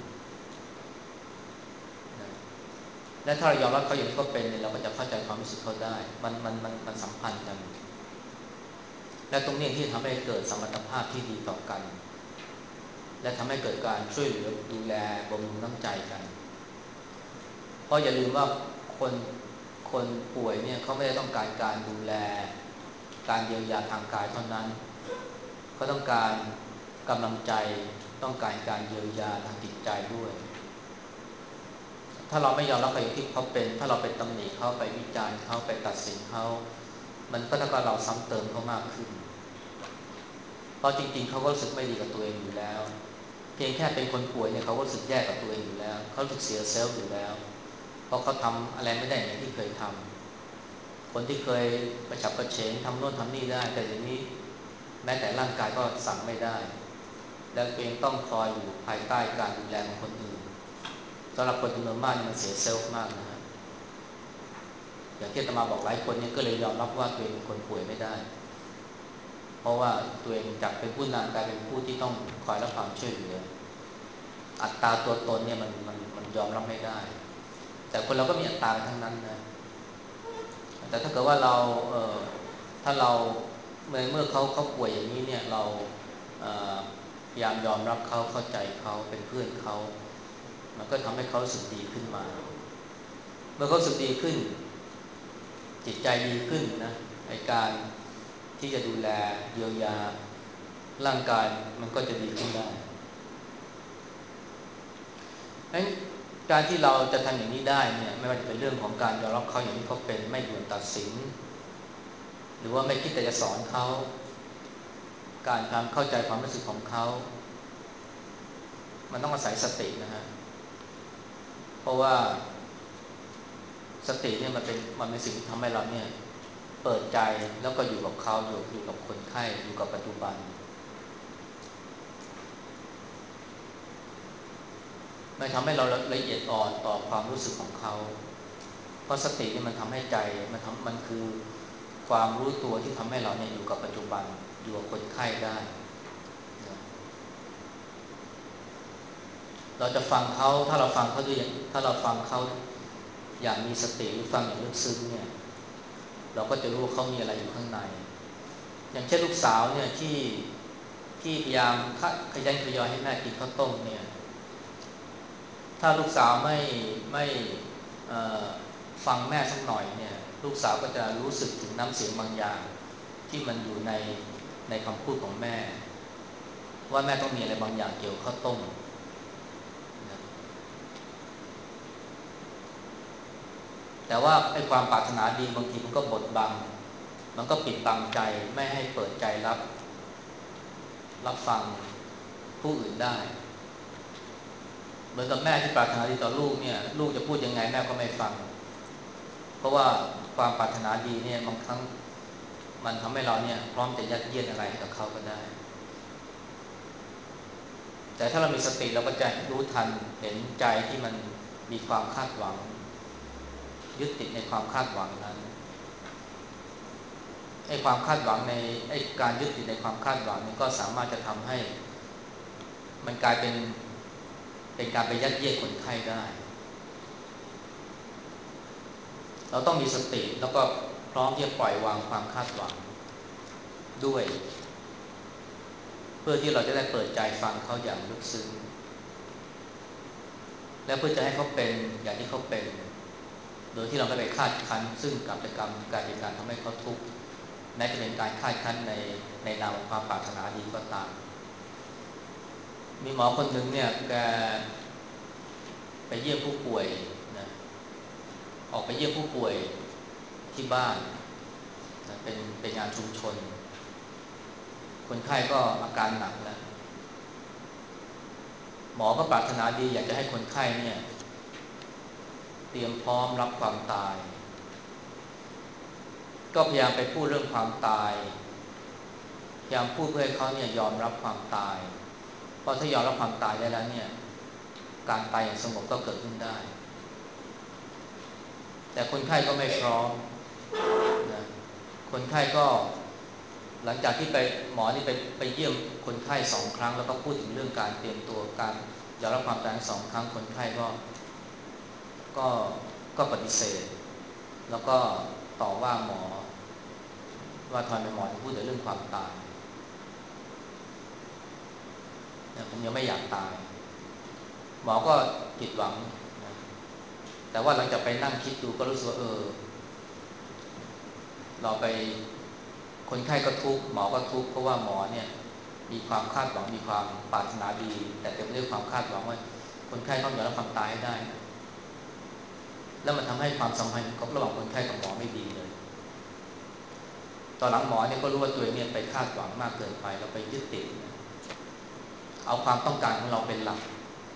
นะและถ้าเรายอมรับเขาอย่างที่เขาเป็นเนี่ยเราก็จะเข้าใจความรู้สึกเขาได้มันสัมพันธ์กันและตรงนี้ที่ทำให้เกิดสมรรถภาพที่ดีต่อกันและทำให้เกิดการช่วยเหลือดูแลบำรุงน้ำใจกันเพราะอย่าลืมว่าคนคนป่วยเนี่ยเขาไม่ได้ต้องการการดูแลการเยียวยาทางกายเท่านั้นเขาต้องการกำลังใจต้องการการเยียวยาทางจิตใจด้วยถ้าเราไม่ยอมรับเขาอย่างที่เขาเป็นถ้าเราไปตำหนิเขาไปวิจารณ์เขาไปตัดสินเขามันก็เท่ากับเราซ้ำเติมเขามากขึ้นเพราะจริงๆเขาก็รู้สึกไม่ดีกับตัวเองอยู่แล้วเพียงแค่เป็นคนป่วยเนี่ยเขาก็รู้สึกแย่กับตัวเองอยู่แล้วเขารู้สึกเสียเซลล์อยู่แล้วเพราะเขาทำอะไรไม่ได้อย่างที่เคยทำคนที่เคยประฉับประเฉงทำโน่นทำนี่ได้แต่อย่างนี้แม้แต่ร่างกายก็สั่งไม่ได้และตัวเองต้องคอยอยู่ภายใต้การดูแลของคนอื่นสำหรับคนจำนวนมากมันเสียเซลล์มากนะฮะอย่างที่อาตมาบอกหลายคนเนี่ยก็เลยยอมรับว่าตัวเองเป็นคนป่วยไม่ได้เพราะว่าตัวเองจากเป็นผู้นำกลายเป็นผู้ที่ต้องคอยรับความช่วยเหลืออัตราตัวตนเนี่ยมันยอมรับไม่ได้แต่คนเราก็มีอัตราทั้งนั้นนะแต่ถ้าเกิดว่าเราถ้าเราเมื่อเขาป่วยอย่างนี้เนี่ยเราพยายามยอมรับเขาเข้าใจเขาเป็นเพื่อนเขามันก็ทำให้เขารู้สึกดีขึ้นมาเมื่อเขารู้สึกดีขึ้นจิตใจดีขึ้นนะในการที่จะดูแลเยียวยาร่างกายมันก็จะดีขึ้นได้ดังนั้นการที่เราจะทำอย่างนี้ได้เนี่ยไม่ว่าจะเป็นเรื่องของการยอมรับเขาอย่างที่เขาเป็นไม่ด่วนตัดสินหรือว่าไม่คิดแต่จะสอนเขาการทำเข้าใจความรู้สึกของเขามันต้องอาศัยสตินะฮะเพราะว่าสติเนี่ยมันเป็นสิ่งที่ทำให้เราเนี่ยเปิดใจแล้วก็อยู่กับเขาอยู่กับคนไข้อยู่กับปัจจุบันมันทำให้เราละเอียดอ่อนต่อความรู้สึกของเขาเพราะสตินี่มันทำให้ใจมันคือความรู้ตัวที่ทำให้เราเนี่ยอยู่กับปัจจุบันอยู่กับคนไข้ได้เราจะฟังเขาถ้าเราฟังเขาด้วยถ้าเราฟังเขาอย่างมีสติหรือฟังอย่างลึกซึ้งเนี่ยเราก็จะรู้ว่าเขามีอะไรอยู่ข้างในอย่างเช่นลูกสาวเนี่ยที่พยายามขยันขยอให้แม่กินข้าวต้มเนี่ยถ้าลูกสาวไม่ฟังแม่สักหน่อยเนี่ยลูกสาวก็จะรู้สึกถึงน้ำเสียงบางอย่างที่มันอยู่ในคำพูดของแม่ว่าแม่ต้องมีอะไรบางอย่างเกี่ยวกับข้าวต้มนะแต่ว่าไอ้ความปรารถนาดีบางทีมันก็บดบังมันก็ปิดบังใจไม่ให้เปิดใจรับฟังผู้อื่นได้เหมือนกับแม่ที่ปรารถนาดีต่อลูกเนี่ยลูกจะพูดยังไงแม่ก็ไม่ฟังเพราะว่าความปรารถนาดีเนี่ยบางครั้งมันทำให้เราเนี่ยพร้อมจะยัดเยียดอะไรให้กับเขาก็ได้แต่ถ้าเรามีสติเราก็จะรู้ทันเห็นใจที่มันมีความคาดหวังยึดติดในความคาดหวังนั้นไอ้ความคาดหวังในไอ้การยึดติดในความคาดหวังนี่ก็สามารถจะทำให้มันกลายเป็นการไปยัดเยียดคนไข้ได้เราต้องมีสติแล้วก็พร้อมที่จะปล่อยวางความคาดหวังด้วยเพื่อที่เราจะได้เปิดใจฟังเขาอย่างลึกซึ้งและเพื่อจะให้เขาเป็นอย่างที่เขาเป็นโดยที่เราไม่ไปคาดคั้นซึ่งกับกลายเป็นการทำให้เขาทุกข์แม้จะเป็นการคาดคั้นในนามความปรารถนาดีก็ตามมีหมอคนหนึ่งเนี่ยแกไปเยี่ยมผู้ป่วยนะออกไปเยี่ยมผู้ป่วยที่บ้านนะเป็นงานชุมชนคนไข้ก็อาการหนักแล้วหมอก็ปรารถนาดีอยากจะให้คนไข้เนี่ยเตรียมพร้อมรับความตายก็พยายามไปพูดเรื่องความตายพยายามพูดเพื่อให้เขาเนี่ยยอมรับความตายเพราะถ้ายอมรับความตายได้แล้วเนี่ยการตายอย่างสงบก็เกิดขึ้นได้แต่คนไข้ก็ไม่พร้อมนะคนไข้ก็หลังจากที่ไปหมอนี่ไปเยี่ยมคนไข้2 ครั้งแล้วก็พูดถึงเรื่องการเตรียมตัวการยอมรับความตาย2 ครั้งคนไข้ก็ก็ปฏิเสธแล้วก็ต่อว่าหมอว่าทำไมหมอถึงพูดแต่เรื่องความตายผมยังไม่อยากตายหมอก็ผิดหวังนะแต่ว่าหลังจากไปนั่งคิดดูก็รู้สึกว่าเราไปคนไข้ก็ทุกข์หมอก็ทุกข์เพราะว่าหมอเนี่ยมีความคาดหวังมีความปรารถนาดีแต่เต็มไปด้วยความคาดหวังว่าคนไข้ต้องยอมรับความตายให้ได้แล้วมันทำให้ความสัมพันธ์ระหว่างคนไข้กับหมอไม่ดีเลยตอนหลังหมอเนี่ยก็รู้ว่าตัวเองเนี่ยไปคาดหวังมากเกินไปแล้วไปยึดติดเอาความต้องการของเราเป็นหลัก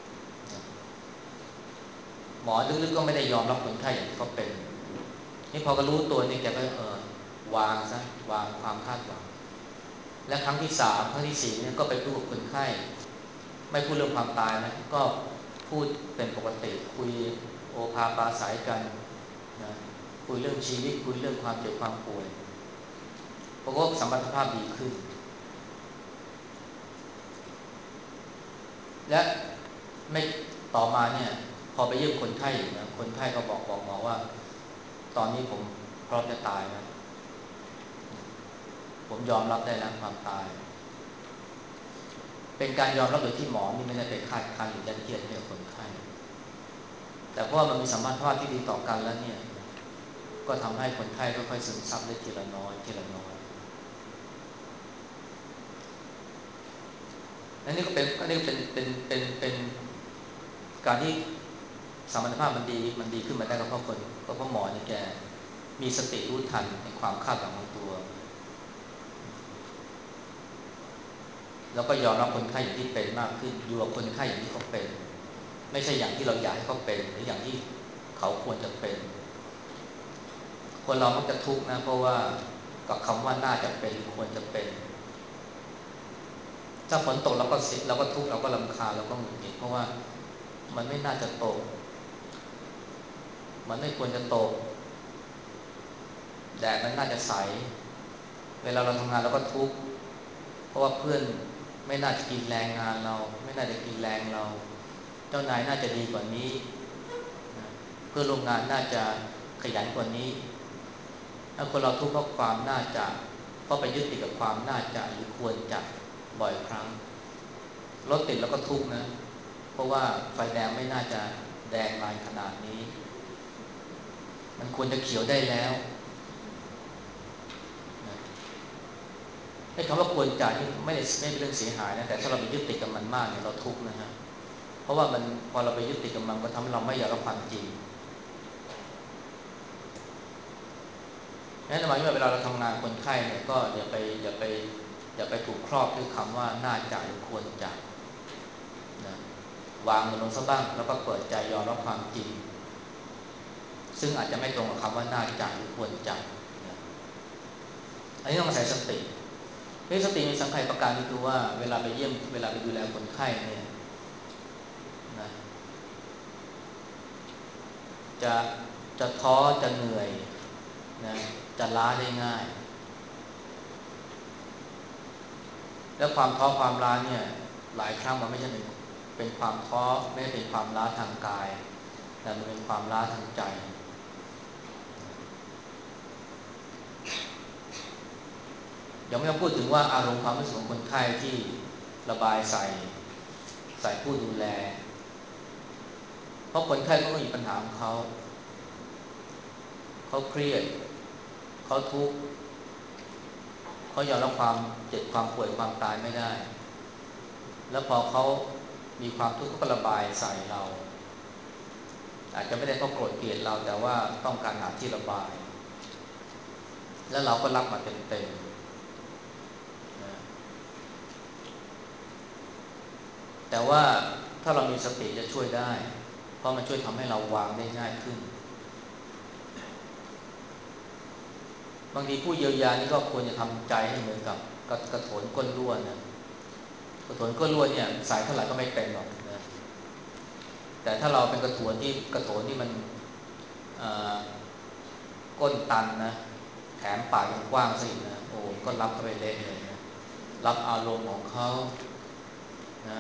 หมอลึกๆก็ไม่ได้ยอมรับคนไข้อย่างที่เขาเป็นนี่พอก็รู้ตัวนี่แกก็วางซะวางความคาดหวังและครั้งที่3ครั้งที่4เนี่ยก็ไปพูดกับคนไข้ไม่พูดเรื่องความตายนะก็พูดเป็นปกติคุยโอภาปราศัยกันนะคุยเรื่องชีวิตคุยเรื่องความเจ็บความป่วยปรากฏสมรรถภาพดีขึ้นและไม่ต่อมาเนี่ยพอไปเยี่ยมคนไข้นะคนไข้ก็บอกหมอว่าตอนนี้ผมพร้อมจะตายแล้วผมยอมรับได้แล้วความตายเป็นการยอมรับโดยที่หมอนี่ไม่ได้ไปคาดคั้นหรือยัดเยียดให้กับคนไข้แต่เพราะว่ามันมีสัมพันธภาพที่ดีต่อกันแล้วเนี่ยก็ทำให้คนไข้ค่อยๆซึมซับได้ทีละน้อยทีละน้อยอันนี้ก็เป็นการที่สัมพันธภาพมันดีขึ้นมาได้ก็เพราะหมอนี่แกมีสติรู้ทันในความคาดหวังของตัวแล้วก็ยอมรับคนไข้อย่างที่เป็นมากขึ้นอยู่กับคนไข้อย่างที่เขาเป็นไม่ใช่อย่างที่เราอยากให้เขาเป็นหรืออย่างที่เขาควรจะเป็นคนเรามักจะทุกข์นะเพราะว่ากับคำว่าน่าจะเป็นหรือควรจะเป็นถ้าฝนตกเราก็เสียเราก็ทุกข์เราก็รำคาญเราก็หงุดหงิดเพราะว่ามันไม่น่าจะตกมันไม่ควรจะตกแดดมันน่าจะใสเวลาเราทำงานเราก็ทุกข์เพราะว่าเพื่อนไม่น่าจะกินแรงงานเราไม่น่าจะกินแรงเราเจ้านายน่าจะดีกว่านี้เพื่อนร่วมงานน่าจะขยันกว่านี้ถ้าคนเราทุกข์เพราะความน่าจะเพราะไปยึดติดกับความน่าจะหรือควรจะบ่อยครั้งรถติดแล้วก็ทุกข์นะเพราะว่าไฟแดงไม่น่าจะแดงลายขนาดนี้มันควรจะเขียวได้แล้วไอ้คำว่าควรจะนี่ไม่เป็นเรื่องเสียหายนะแต่ถ้าเราไปยึดติดกับมันมากเนี่ยเราทุกข์นะฮะเพราะว่ามันพอเราไปยึดติดกับมันก็ทำให้เราไม่อยากรับความจริงนั่นหมายถึงว่าเวลาเราทำงานคนไข้เนี่ยก็อย่าไปถูกครอบด้วยคำว่าน่าจะหรือควรจะนะวางมันลงซะบ้างแล้วก็เปิดใจยอมรับความจริงซึ่งอาจจะไม่ตรงกับคำว่าน่าจะหรือควรจะนะอันนี้ต้องอาศัยสติสติมีสำคัญประการนึงคือว่าเวลาไปเยี่ยมเวลาไปดูแลคนไข้เนี่ยนะจะจะท้อจะเหนื่อยนะจะล้าได้ง่ายแล้วความท้อความล้าเนี่ยหลายครั้งมันไม่ใช่เป็นความท้อไม่ได้เป็นความล้าทางกายแต่มันเป็นความล้าทางใจยังไม่ต้องพูดถึงว่าอารมณ์ความรู้สึกของคนไข้ที่ระบายใส่ผู้ดูแลเพราะคนไข้ก็มีปัญหาของเขาเครียดเขาทุกข์เขายอมรับความเจ็บความป่วยความตายไม่ได้แล้วพอเขามีความทุกข์ก็ระบายใส่เราอาจจะไม่ได้เขาโกรธเกลียดเราแต่ว่าต้องการหาที่ระบายแล้วเราก็รับมาเต็มๆนะแต่ว่าถ้าเรามีสติจะช่วยได้ราะมันช่วยทำให้เราวางได้ง่ายขึ้นบางทีผู้เยียวยานี่ก็ควรจะทำใจให้เหมือนกับกระโถนก้นรั่วนะกระโถนก้นรั่วเนี่ยใส่เท่าไหร่ก็ไม่เต็มหรอกนะแต่ถ้าเราเป็นกระโถนที่มันก้นตันนะแถมปากยังกว้างซะอีกนะโอ้ก็รับเข้าไปเละเลยนะรับอารมณ์ของเขานะ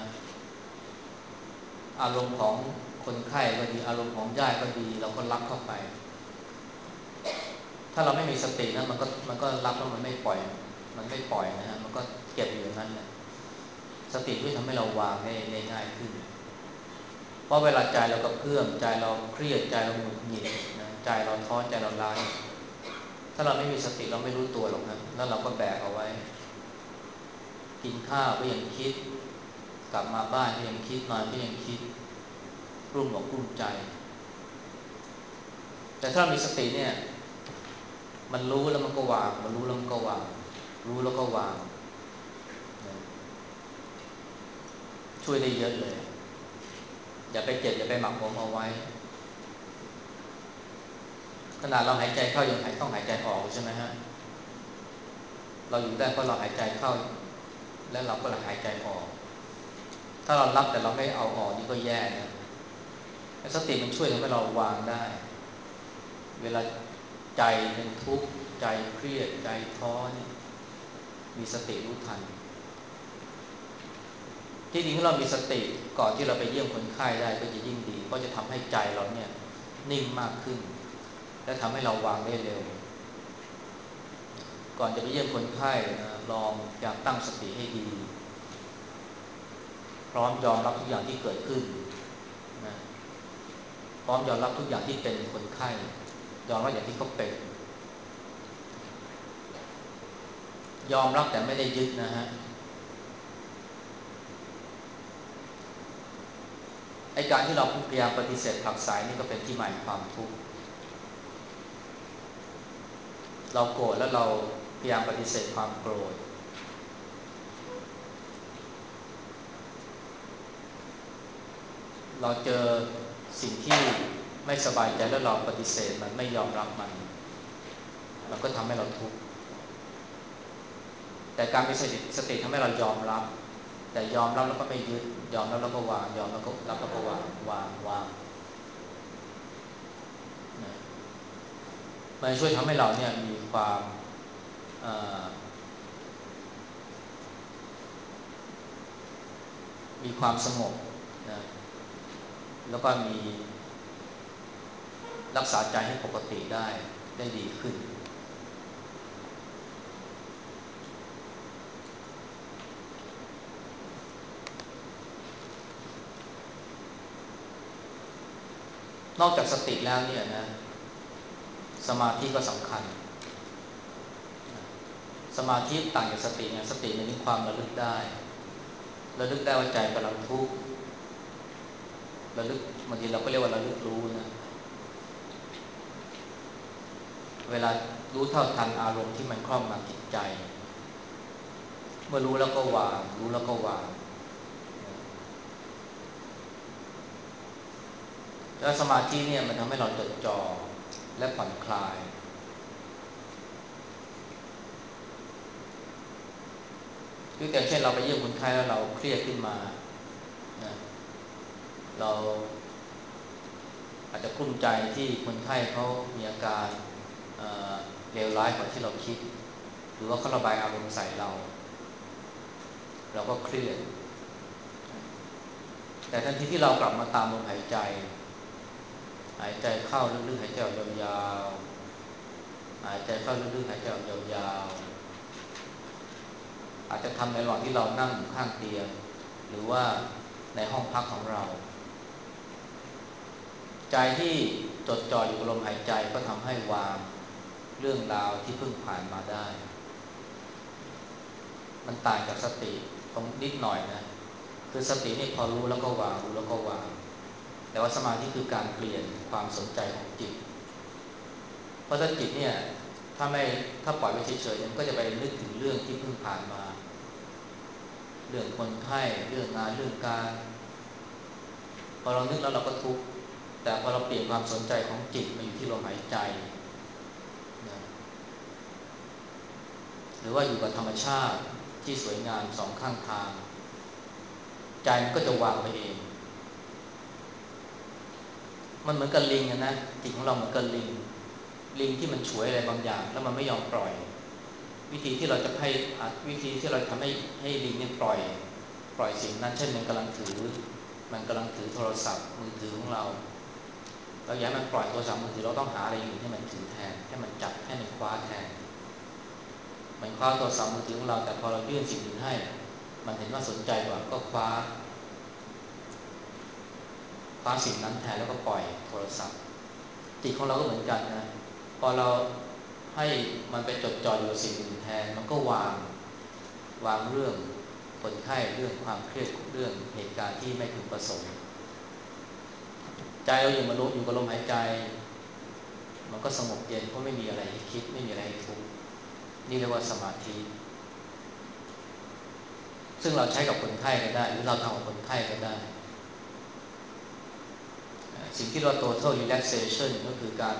อารมณ์ของคนไข้ก็ดีอารมณ์ของญาติก็ดีเราก็รับเข้าไปถ้าเราไม่มีสตินะมันก็รับแล้วมันไม่ปล่อยนะฮะมันก็เก็บอยู่อย่างนั้นแหละสติช่วยทำให้เราวางได้ง่ายขึ้นเพราะเวลาใจเรากระเพื่อมใจเราเครียดใจเราหงุดหงิดนะใจเราท้อใจเราล้าถ้าเราไม่มีสติเราไม่รู้ตัวหรอกนะแล้วเราก็แบกเอาไว้กินข้าวก็ยังคิดกลับมาบ้านก็ยังคิดนอนก็ยังคิดกลุ้มอกกลุ้มใจแต่ถ้ามีสติเนี่ยมันรู้แล้วมันก็วางมันรู้แล้วมันก็วางรู้แล้วก็วางนะช่วยได้เยอะเลยอย่าไปเจ็บอย่าไปหมักหมมเอาไว้ขนาดเราหายใจเข้ายังต้องหายใจออกใช่ไหมฮะเราอยู่ได้เพราะเราหายใจเข้าแล้วเราก็หายใจออกถ้าเรารับแต่เราไม่เอาออกนี่ก็แย่นะสติมันช่วยทำให้เราวางได้เวลาใจเป็นทุกข์ใจเครียดใจท้อนี่มีสติรู้ทันที่จริงถ้าเรามีสติก่อนที่เราไปเยี่ยมคนไข้ได้ก็จะยิ่งดีเพราะจะทำให้ใจเราเนี่ยนิ่งมากขึ้นและทำให้เราวางได้เร็วก่อนจะไปเยี่ยมคนไข้นะลองอยากตั้งสติให้ดีพร้อมยอมรับทุกอย่างที่เกิดขึ้นนะพร้อมยอมรับทุกอย่างที่เป็นคนไข้ยอมรับอย่างที่เขาเป็นยอมรับแต่ไม่ได้ยึดนะฮะไอ้การที่เราพยายามปฏิเสธผลักไสนี่ก็เป็นที่มาของความทุกข์เราโกรธแล้วเราพยายามปฏิเสธความโกรธเราเจอสิ่งที่ไม่สบายใจแล้วเราปฏิเสธมันไม่ยอมรับมันก็ทำให้เราทุกข์แต่การมีสติทำให้เรายอมรับแต่ยอมรับแล้วก็ไม่ยึดยอมรับแล้วก็วางยอมแล้วก็รับแล้วก็วางนะมันช่วยทำให้เราเนี่ยมีความเอ่อมีความสงบนะแล้วก็มีรักษาใจให้ปกติได้ดีขึ้นนอกจากสติแล้วเนี่ยนะสมาธิก็สำคัญสมาธิต่างจากสติเนี่ยสติมันมีความระลึกได้ว่าใจกำลังทุกข์ระลึกบางทีเราก็เรียกว่าระลึกรู้นะเวลารู้เท่าทันอารมณ์ที่มันครอบงำจิตใจเมื่อรู้แล้วก็วางรู้แล้วก็วางแล้วสมาธิเนี่ยมันทำให้เราจดจ่อและผ่อนคลายยกตัวอย่างเช่นเราไปเยี่ยมคนไข้แล้วเราเครียดขึ้นมานะเราอาจจะกลุ้มใจที่คนไข้เขามีอาการเลวร้ายกว่าที่เราคิดหรือว่าเขาระบายอารมณ์ใส่เราก็เครียดแต่ทันทีที่เรากลับมาตามลมหายใจเข้าลึกๆหายใจออกยาวๆหายใจเข้าลึกๆหายใจออกยาวๆอาจจะทำในระหว่างที่เรานั่งอยู่ข้างเตียงหรือว่าในห้องพักของเราใจที่จดจ่ออยู่กับลมหายใจก็ทำให้วางเรื่องราวที่เพิ่งผ่านมาได้มันต่างจากสติตรงนิดหน่อยนะคือสตินี่พอรู้แล้วก็วางรู้แล้วก็วางแต่ว่าสมาธิคือการเปลี่ยนความสนใจของจิตเพราะถ้าจิตเนี่ยถ้าปล่อยไว้เฉยๆมันก็จะไปนึกถึงเรื่องที่เพิ่งผ่านมาเรื่องคนไข้เรื่องงานเรื่องการพอเรานึกแล้วเราก็ทุกข์แต่พอเราเปลี่ยนความสนใจของจิตมาอยู่ที่ลมหายใจนะหรือว่าอยู่กับธรรมชาติที่สวยงามสองข้างทางใจมันก็จะวางไปเองมันเหมือนกับลิงนะจิตของเราเหมือนกับลิงที่มันฉวยอะไรบางอย่างแล้วมันไม่ยอมปล่อยวิธีที่เราจะให้วิธีที่เราทำให้ลิงเนี่ยปล่อยสิ่งนั้นเช่นมันกำลังถือโทรศัพท์มือถือของเราอยากให้มันปล่อยโทรศัพท์มือถือเราต้องหาอะไรอยู่ให้มันถือแทนให้มันจับให้มันคว้าแทนมันคว้าโทรศัพท์มือถือของเราแต่พอเรายื่นสิ่งอื่นให้มันเห็นว่าสนใจกว่าก็คว้าสิ่งนั้นแทนแล้วก็ปล่อยโทรศัพท์จิตของเราก็เหมือนกันนะพอเราให้มันไปจดจ่ออยู่กับสิ่งอื่นแทนมันก็วางเรื่องคนไข้เรื่องความเครียดเรื่องเหตุการณ์ที่ไม่พึงประสงค์ใจเราอยู่กับลมหายใจมันก็สงบเย็นเพราะไม่มีอะไรให้คิดไม่มีอะไรให้ทุกข์นี่เรียกว่าสมาธิซึ่งเราใช้กับคนไข้ก็ได้หรือเราทำกับคนไข้ก็ได้สิ่งที่เรา total relaxation ก็คือการ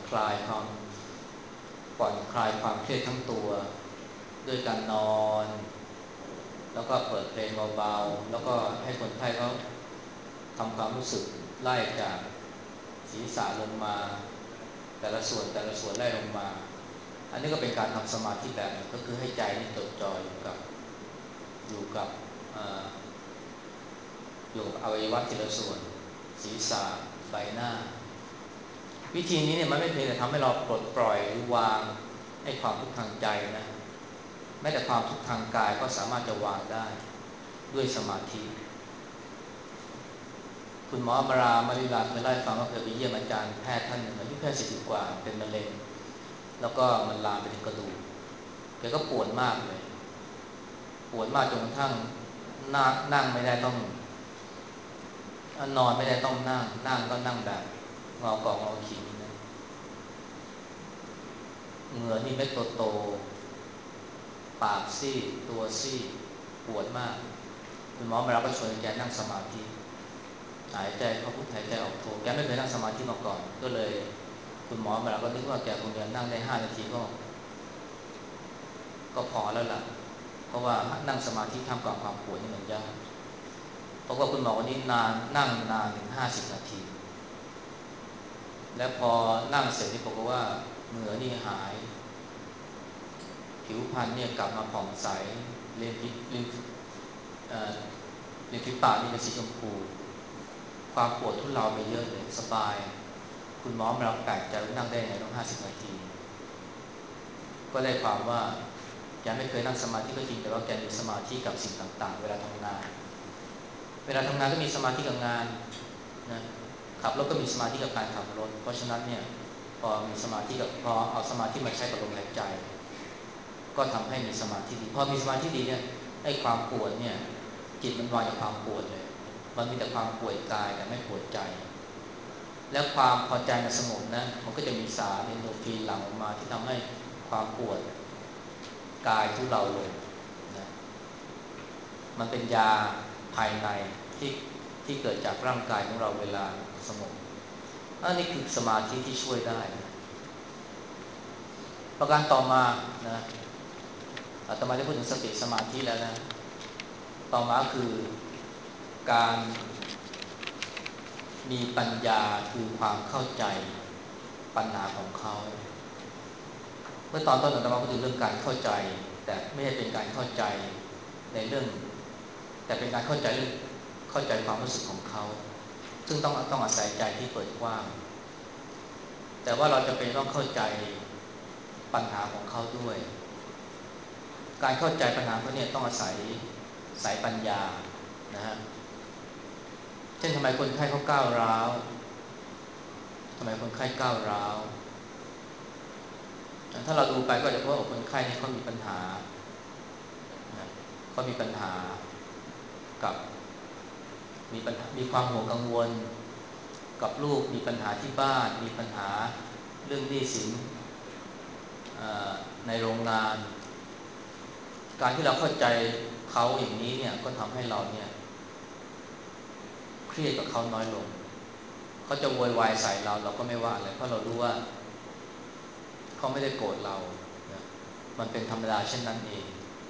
ผ่อนคลายความเครียดทั้งตัวด้วยการนอนแล้วก็เปิดเพลงเบาๆแล้วก็ให้คนไข้เขาทำความรู้สึกไล่จากศีรษะลงมาแต่ละส่วนไล่ลงมาอันนี้ก็เป็นการทำสมาธิแบบนึงก็คือให้ใจนี่จดจ่ออยู่กับเอ่ออยู่กับอวัยวะทีละส่วนศีรษะใบหน้าวิธีนี้เนี่ยมันไม่เพียงแต่ทำให้เราปลดปล่อยหรือวางให้ความทุกข์ทางใจนะแม้แต่ความทุกข์ทางกายก็สามารถจะวางได้ด้วยสมาธิคุณหมอมาริลาเคยเล่าให้ฟังว่าเคยไปเยี่ยมอาจารย์แพทย์ท่านหนึ่งอายุแค่40 กว่าเป็นมะเร็งแล้วก็มันลามไปถึงกระดูกแกก็ปวดมากเลยปวดมากจนกระทั่งนั่งไม่ได้ต้องนอนไม่ได้ต้องนั่งก็นั่งแบบงอเกาะงอขิงนะเหงื่อนี่เม็ดโตๆปากซีดตัวซีดปวดมากคุณหมอมาเราก็ชวนแกนั่งสมาธิหายใจเข้าพุทหายใจออกโทแกไม่เคยนั่งสมาธิมาก่อนก็เลยคุณหมอมาเราก็นึกว่าแกคงจะนั่งได้5 นาทีก็พอแล้วล่ะเพราะว่านั่งสมาธิท่ามกลางความปวดนี่มันยากเพราะว่าคุณหมอคนนี้นั่งนานถึง50 นาทีและพอนั่งเสร็จนี่บอกว่าเหงื่อนี่หายผิวพรรณเนี่ยกลับมาผ่องใสเอ่อริมฝีปากนี่เป็นสีชมพูความปวดทุเลาไปเยอะเลยสบายคุณหมอเราแปลกใจว่านั่งได้ไงต้อง50 นาทีก็ได้ความว่าแกไม่เคยนั่งสมาธิก็จริงแต่ว่าแกมีสมาธิกับสิ่งต่างๆเวลาทำงานก็มีสมาธิกับงานนะขับรถก็มีสมาธิกับการขับรถเพราะฉะนั้นเนี่ยพอเอาสมาธิมาใช้กับลมหายใจก็ทำให้มีสมาธิดีพอมีสมาธิดีเนี่ยไอ้ความปวดเนี่ยจิตมันวางจากความปวดเลยมันมีแต่ความปวดกายแต่ไม่ปวดใจแล้วความพอใจมันสงบนะมันก็จะมีสารเอนโดรฟินหลั่งออกมาที่ทำให้ความปวดกายทุเลาลงนะมันเป็นยาภายในที่ที่เกิดจากร่างกายของเราเวลาสงบอันนี้คือสมาธิที่ช่วยได้นะประการต่อมานะอาตมาได้พูดถึงสติสมาธิแล้วนะต่อมาคือการมีปัญญาคือความเข้าใจปัญหาของเขาเมื่อตอนต้นอาตมาพูดถึงเรื่องการเข้าใจแต่ไม่ใช่เป็นการเข้าใจในเรื่องแต่เป็นการเข้าใจความรู้สึกของเขาซึ่งต้องอาศัยใจที่เปิดกว้างแต่ว่าเราจะเป็นต้องเข้าใจปัญหาของเขาด้วยการเข้าใจปัญหาเขาเนี่ยต้องอาศัยสายปัญญานะฮะเช่นทำไมคนไข้เขาก้าวร้าวทำไมคนไข้ก้าวร้าวถ้าเราดูไปก็จะพบว่าคนไข้นี่เขามีปัญหาเขามีปัญหากับมีความห่วงกังวลกับลูกมีปัญหาที่บ้านมีปัญหาเรื่องหนี้สินในโรงงานการที่เราเข้าใจเขาอย่างนี้เนี่ยก็ทำให้เราเนี่ยเครียดกับเขาน้อยลงเขาจะโวยวายใส่เราก็ไม่ว่าอะไรเพราะเรารู้ว่าเขาไม่ได้โกรธเรานะมันเป็นธรรมดาเช่นนั้นเอง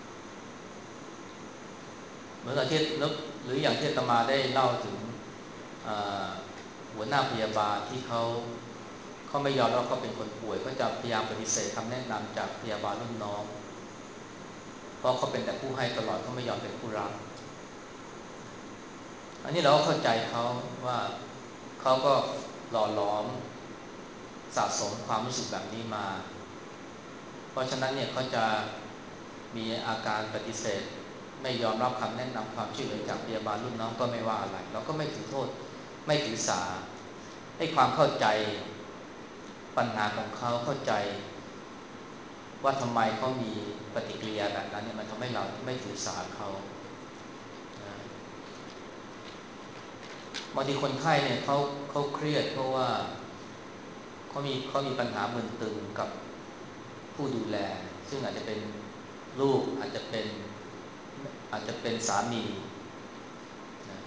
เหมือนกับที่หรืออย่างที่อาตมาได้เล่าถึงหัวหน้าพยาบาลที่เขาไม่ยอมรับเขาเป็นคนป่วยก็จะพยายามปฏิเสธคำแนะนำจากพยาบาลรุ่นน้องเพราะเขาเป็นแต่ผู้ให้ตลอดเขาไม่ยอมเป็นผู้รับอันนี้เราก็เข้าใจเขาว่าเขาก็หล่อหลอมสะสมความรู้สึกแบบนี้มาเพราะฉะนั้นเนี่ยเขาจะมีอาการปฏิเสธไม่ยอมรับคำแนะนำความช่วยเหลือจากพยาบาลรุ่นน้องก็ไม่ว่าอะไรเราก็ไม่ถือโทษไม่ถือสาให้ความเข้าใจปัญหาของเขาเข้าใจว่าทำไมเขามีปฏิกิริยาแบบนั้นเนี่ยมันทำให้เราไม่ถือสาเขานะบางทีคนไข้เนี่ยเขาเครียดเพราะว่าเขามีปัญหามึนตึงกับผู้ดูแลซึ่งอาจจะเป็นลูกอาจจะเป็นสามีนะ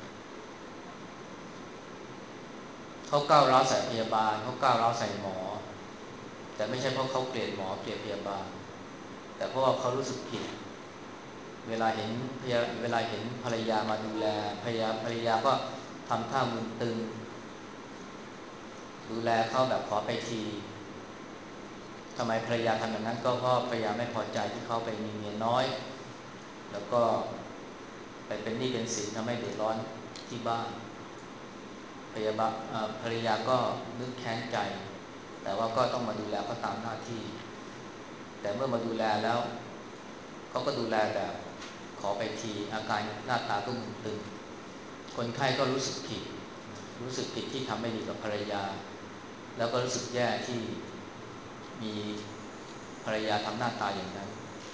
เขาก้าวร้าวใส่พยาบาลเขาก้าวร้าวใส่หมอแต่ไม่ใช่เพราะเขาเกลียดหมอเกลียดพยาบาลแต่เพราะว่าเขารู้สึกผิดเวลาเห็นภรรยามาดูแลภรรยาก็ทำท่ามึนตึงดูแลเขาแบบขอไปทีทำไมภรรยาทำอย่างนั้นก็เพราะภรรยาไม่พอใจที่เขาไปมีเมียน้อยแล้วก็ไปเป็นหนี้เป็นสินทำให้เดือดร้อนที่บ้านภรรยาก็นึกแค้นใจแต่ว่าก็ต้องมาดูแลเขาตามหน้าที่แต่เมื่อมาดูแลแล้วเขาก็ดูแลแบบขอไปทีอาการหน้าตาก็มึนตึงคนไข้ก็รู้สึกผิดที่ทำไม่ดีกับภรรยาแล้วก็รู้สึกแย่ที่มีภรรยาทำหน้าตาอย่างนั้น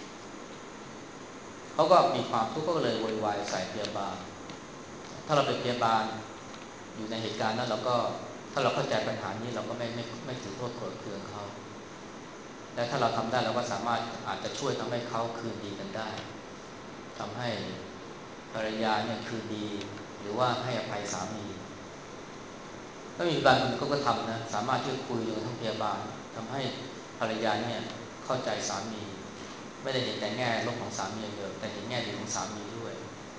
เขาก็มีความทุกข์ก็เลยโวยวายใส่พยาบาลถ้าเราเป็นพยาบาลอยู่ในเหตุการณ์นั้นเราก็ถ้าเราเข้าใจปัญหานี้เราก็ไม่ถือโทษโกรธเคืองเขาและถ้าเราทำได้เราก็สามารถอาจจะช่วยทำให้เขาคืนดีกันได้ทำให้ภรรยาเนี่ยคืนดีหรือว่าให้อภัยสามีก็มีบางคนก็ทำนะสามารถที่จะคุยกับทั้งพยาบาลทำให้ภรรยาเนี่ยเข้าใจสามีไม่ได้เห็นแต่แง่ลบของสามีอย่างเดียวแต่เห็นแง่ดีของสามีด้วย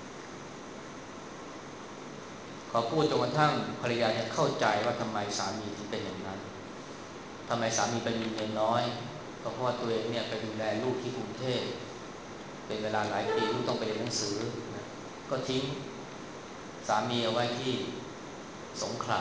ขอพูดจนกระทั่งภรรยาเนี่ยเข้าใจว่าทำไมสามีถึงเป็นอย่างนั้นทำไมสามีไปมีเมียน้อยก็เพราะว่าตัวเองเนี่ยไปดูแลลูกที่กรุงเทพเป็นเวลาหลายปีลูกต้องไปเรียนหนังสือนะก็ทิ้งสามีเอาไว้ที่สงขลา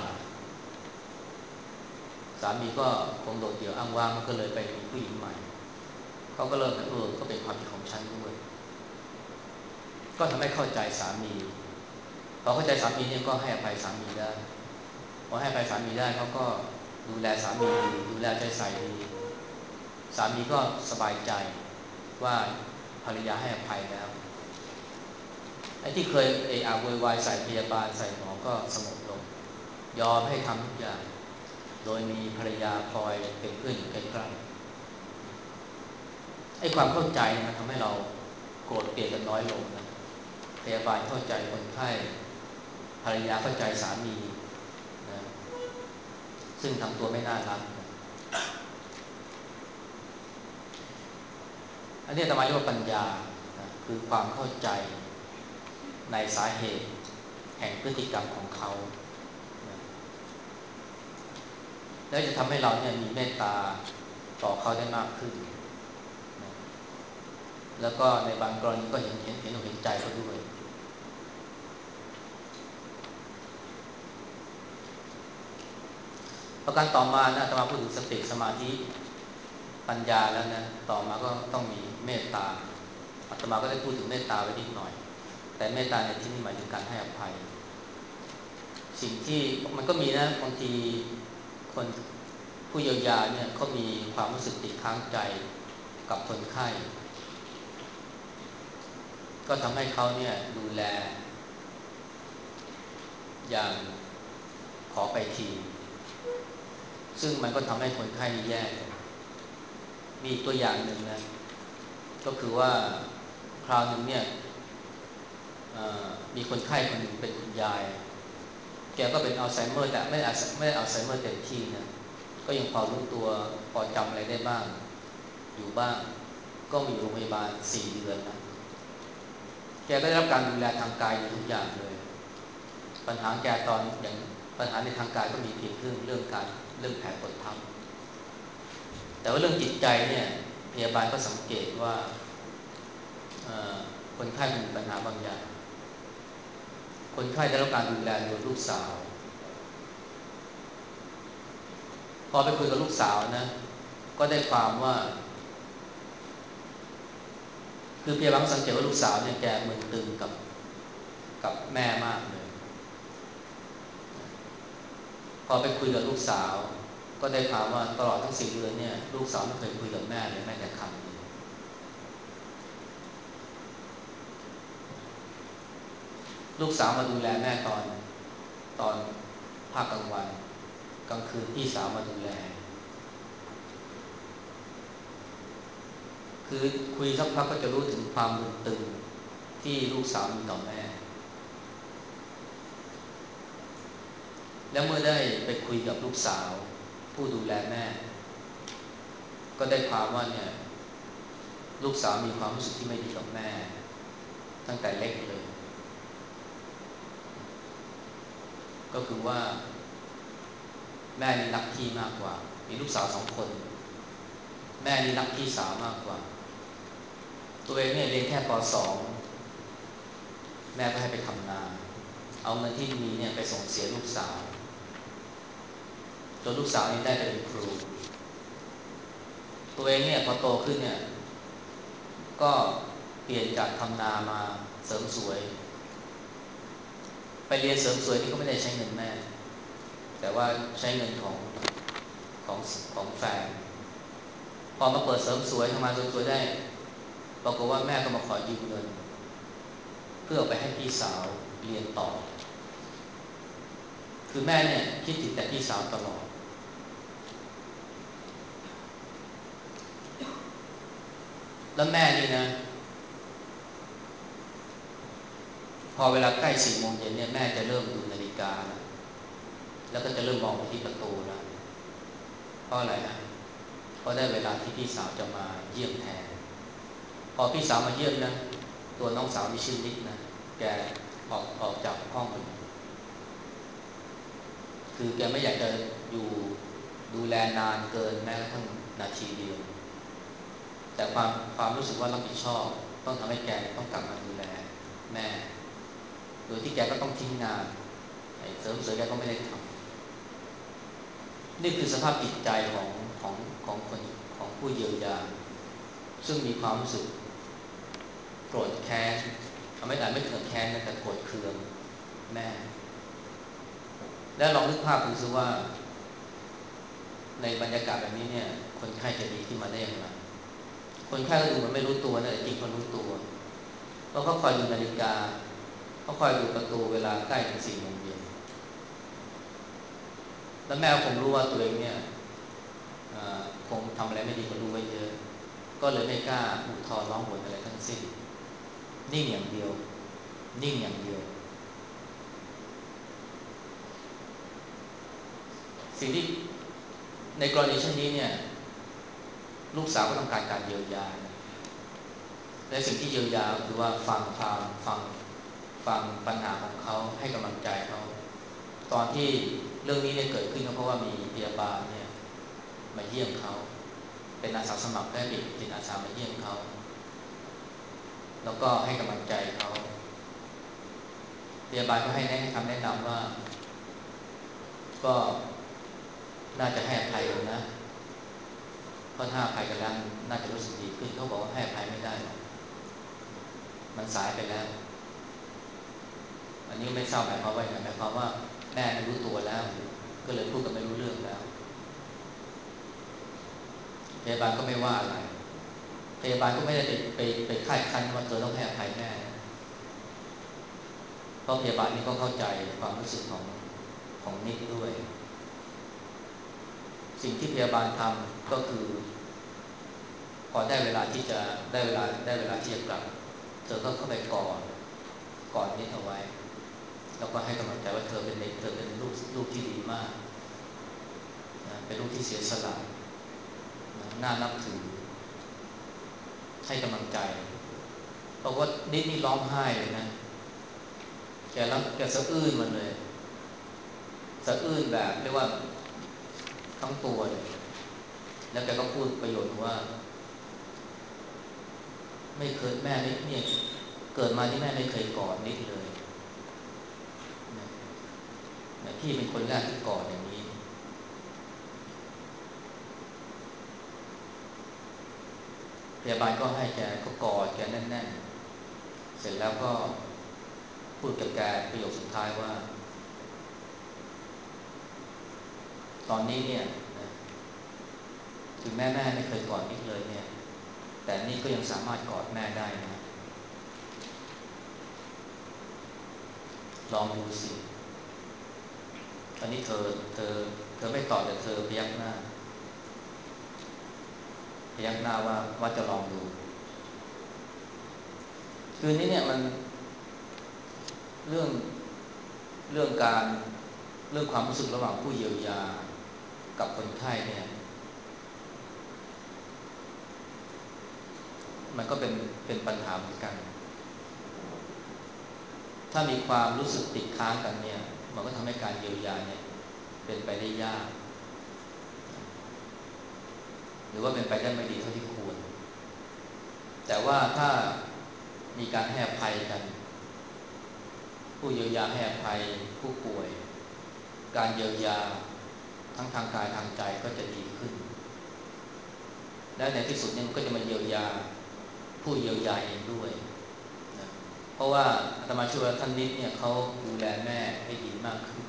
สามีก็คงโดดเดี่ยวอ้างว้างก็เลยไปมีผู้หญิงใหม่เขาก็เริ่มก็เป็นความผิดของฉันด้วยก็ทำให้เข้าใจสามีพอเข้าใจสามีเนี่ยก็ให้อภัยสามีได้พอให้อภัยสามีได้เขาก็ดูแลสามีดีดูแลใจใส่ดีสามีก็สบายใจว่าภรรยาให้อภัยแล้วไอ้ที่เคยเอะอะโวยวายใส่พยาบาลใส่หมอก็สงบลงยอมให้ทำทุกอย่างโดยมีภรรยาคอยเป็นเพื่อนอยู่ใกล้ๆไอ้ความเข้าใจมันทำให้เราโกรธเกลียดกันน้อยลงนะพยาบาลเข้าใจคนไข้ภรรยาเข้าใจสามีนะซึ่งทำตัวไม่น่ารักนะอันนี้อาตมาเรียกว่าปัญญานะคือความเข้าใจในสาเหตุแห่งพฤติกรรมของเขานะแล้วจะทำให้เราเนี่ยมีเมตตาต่อเขาได้มากขึ้นนะแล้วก็ในบางกรณีก็เห็นใจเขาด้วยประการต่อมานะอาตมาพูดถึงสติสมาธิปัญญาแล้วนะต่อมาก็ต้องมีเมตตาอาตมาก็ได้พูดถึงเมตตาไว้นิดหน่อยแต่เมตตาในที่นี้หมายถึงการให้อภัยสิ่งที่มันก็มีนะบางทีคนผู้เยียวยาเนี่ยเขามีความรู้สึกติดค้างใจกับคนไข้ก็ทำให้เขาเนี่ยดูแลอย่างขอไปทีซึ่งมันก็ทำให้คนไข้นี่แย่มีตัวอย่างหนึ่งนะก็คือว่าคราวหนึ่งเนี่ยมีคนไข้คนหนึ่งเป็นคุณยายแกก็เป็นอัลไซเมอร์แต่ไม่อัลไซเมอร์เต็มที่นะก็ยังพอรู้ตัวพอจำอะไรได้บ้างอยู่บ้างก็มาอยู่โรงพยาบาล4 เดือนนะแกก็ได้รับการดูแลทางกายทุกอย่างเลยปัญหาแกตอนอย่างปัญหาในทางกายก็มีเพียงเรื่องแผลกดทับแต่ว่าเรื่องจิตใจเนี่ยพยาบาลก็สังเกตว่าคนไข้มีปัญหาบางอย่างคนไข้ได้รับการดูแลโดยลูกสาวพอไปคุยกับลูกสาวนะก็ได้ความว่าคือพยาบาลสังเกตว่าลูกสาวเนี่ยแกมึนตึงกับแม่มากเลยพอไปคุยกับลูกสาวก็ได้ความว่าตลอดทั้ง4 เดือนเนี่ยลูกสาวไม่เคยคุยกับแม่เลยแม้แต่คำเดียวลูกสาวมาดูแลแม่ตอนภาคกลางวันกลางคืนพี่สาวมาดูแลคือคุยสักพักก็จะรู้ถึงความมึนตึงที่ลูกสาวมีต่อแม่แล้วเมื่อได้ไปคุยกับลูกสาวผู้ดูแลแม่ก็ได้ความว่าเนี่ยลูกสาวมีความรู้สึกที่ไม่ดีกับแม่ตั้งแต่เล็กเลยก็คือว่าแม่นี่รักพี่มากกว่ามีลูกสาว2 คนแม่นี่รักพี่สาวมากกว่าตัวเองเนี่ยเรียนแค่ป .2 แม่ก็ให้ไปทำนาเอาเงินที่มีเนี่ยไปส่งเสียลูกสาวจนลูกสาวนี่ได้ไปเป็นครูตัวเองเนี่ยพอโตขึ้นเนี่ยก็เปลี่ยนจากทำนามาเสริมสวยไปเรียนเสริมสวยนี่ก็ไม่ได้ใช้เงินแม่แต่ว่าใช้เงินของของแฟนพอมาเปิดเสริมสวยทำงานเสริมสวยได้ปรากฏว่าแม่ก็มาขอยืมเงินเพื่อไปให้พี่สาวเรียนต่อคือแม่เนี่ยคิดถึงแต่พี่สาวตลอดแล้วแม่นี่นะพอเวลาใกล้4 โมงเย็นเนี่ยแม่จะเริ่มดูนาฬิกาแล้วก็จะเริ่มมองไปที่ประตูแล้วเพราะอะไรฮะเพราะได้เวลาที่พี่สาวจะมาเยี่ยมแทนพอพี่สาวมาเยี่ยมนะตัวน้องสาวที่ชื่อนิดนะแกออกจากห้องคือแกไม่อยากจะอยู่ดูแลนานเกินแม้กระทั่งนาทีเดียวแต่ความรู้สึกว่ารับผิดชอบต้องทำให้แกต้องกลับมาดูแลแม่โดยที่แกก็ต้องทิ้งงานเสริมสวยแกก็ไม่ได้ทำนี่คือสภาพจิตใจของของคนของผู้เยียวยาซึ่งมีความรู้สึกโกรธแค้นทำให้แต่ไม่ถึงแค้นนะแต่โกรธเคืองแม่แล้วลองนึกภาพดูซิว่าในบรรยากาศแบบนี้เนี่ยคนไข้จะดีขึ้นมาได้อย่างไรคนไข้ก็ดูมันไม่รู้ตัวนะแต่จริงเขารู้ตัวเพราะเขาคอยดูนาฬิกาเขาคอยดูประตูเวลาใกล้ถึง4 โมงเย็นแล้วแม่คงรู้ว่าตัวเองเนี่ยคงทำอะไรไม่ดีก็รู้ไว้เยอะก็เลยไม่กล้าอุทธรณ์ร้องบ่นอะไรทั้งสิ้นนิ่งอย่างเดียวนิ่งอย่างเดียวสิ่งที่ในกรณีเช่นนี้เนี่ยลูกสาวก็ต้องการการเยียวยาและสิ่งที่เยียวยาคือว่าฟังปัญหาของเขาให้กำลังใจเขาตอนที่เรื่องนี้เนี่ยเกิดขึ้นก็เพราะว่ามีพยาบาลเนี่ยมาเยี่ยมเขาเป็นอาสาสมัครและเด็กจิตอาสามาเยี่ยมเขาแล้วก็ให้กำลังใจเขาพยาบาลก็ให้คำแนะนำว่าก็น่าจะให้อภัยกันนะเพราะถ้าอภัยกันแล้วน่าจะรู้สึกดีขึ้นเขาบอกว่าให้อภัยไม่ได้หรอกมันสายไปแล้วอันนี้ไม่ทราบหมายความว่าอย่างไรหมายความว่าแม่ไม่รู้ตัวแล้วก็เลยพูดกันไม่รู้เรื่องแล้วพยาบาลก็ไม่ว่าอะไรพยาบาลก็ไม่ได้ไปคาดคั้นว่าเธอต้องให้อภัยแม่เพราะพยาบาลนี่ก็เข้าใจความรู้สึกของนิดด้วยสิ่งที่พยาบาลทำก็คือพอได้เวลาที่จะได้เวลาที่จะกลับเธอก็เข้าไปกอดนิดเอาไว้แล้วก็ให้กำลังใจว่าเธอเป็นเด็กเธอเป็นลูกที่ดีมากนะเป็นลูกที่เสียสละนะน่านับถือให้กำลังใจเพราะว่านิดนี่ร้องไห้เลยนะแกสะอื้นมันเลยสะอื้นแบบเรียกว่าทั้งตัวเลยแล้วแกก็พูดประโยชน์ว่าไม่เคยแม่ไม่เนี่ยเกิดมาที่แม่ไม่เคยกอดนิดเลยนะพี่เป็นคนแรกที่กอดอย่างนี้พยาบาลก็ให้แกก็กอดแกแน่นๆเสร็จแล้วก็พูดกับแกประโยคสุดท้ายว่าตอนนี้เนี่ยนะถึงแม่ไม่เคยกอดนิดเลยเนี่ยแต่นี่ก็ยังสามารถกอดแม่ได้นะลองดูสิตอนนี้เธอไม่ตอบแต่เธอพยักหน้าว่าจะลองดูคือนี้เนี่ยมันเรื่องเรื่องการเรื่องความรู้สึกระหว่างผู้เยียวยากับคนไข้เนี่ยมันก็เป็นปัญหาเหมือนกันถ้ามีความรู้สึกติดค้างกันเนี่ยมันก็ทำให้การเยียวยาเนี่ยเป็นไปได้ยากหรือว่าเป็นไปได้ไม่ดีเท่าที่ควรแต่ว่าถ้ามีการให้อภัยกันผู้เยียวยาให้อภัยผู้ป่วยการเยียวยาทั้งทางกายทางใจก็จะดีขึ้นและในที่สุดเนี่ยมันก็จะมาเยียวยาผู้เยียวยาเองด้วยนะเพราะว่าอาตมาเชื่อว่าท่านนิดเนี่ยเขาดูแลแม่ให้ดีมากขึ้น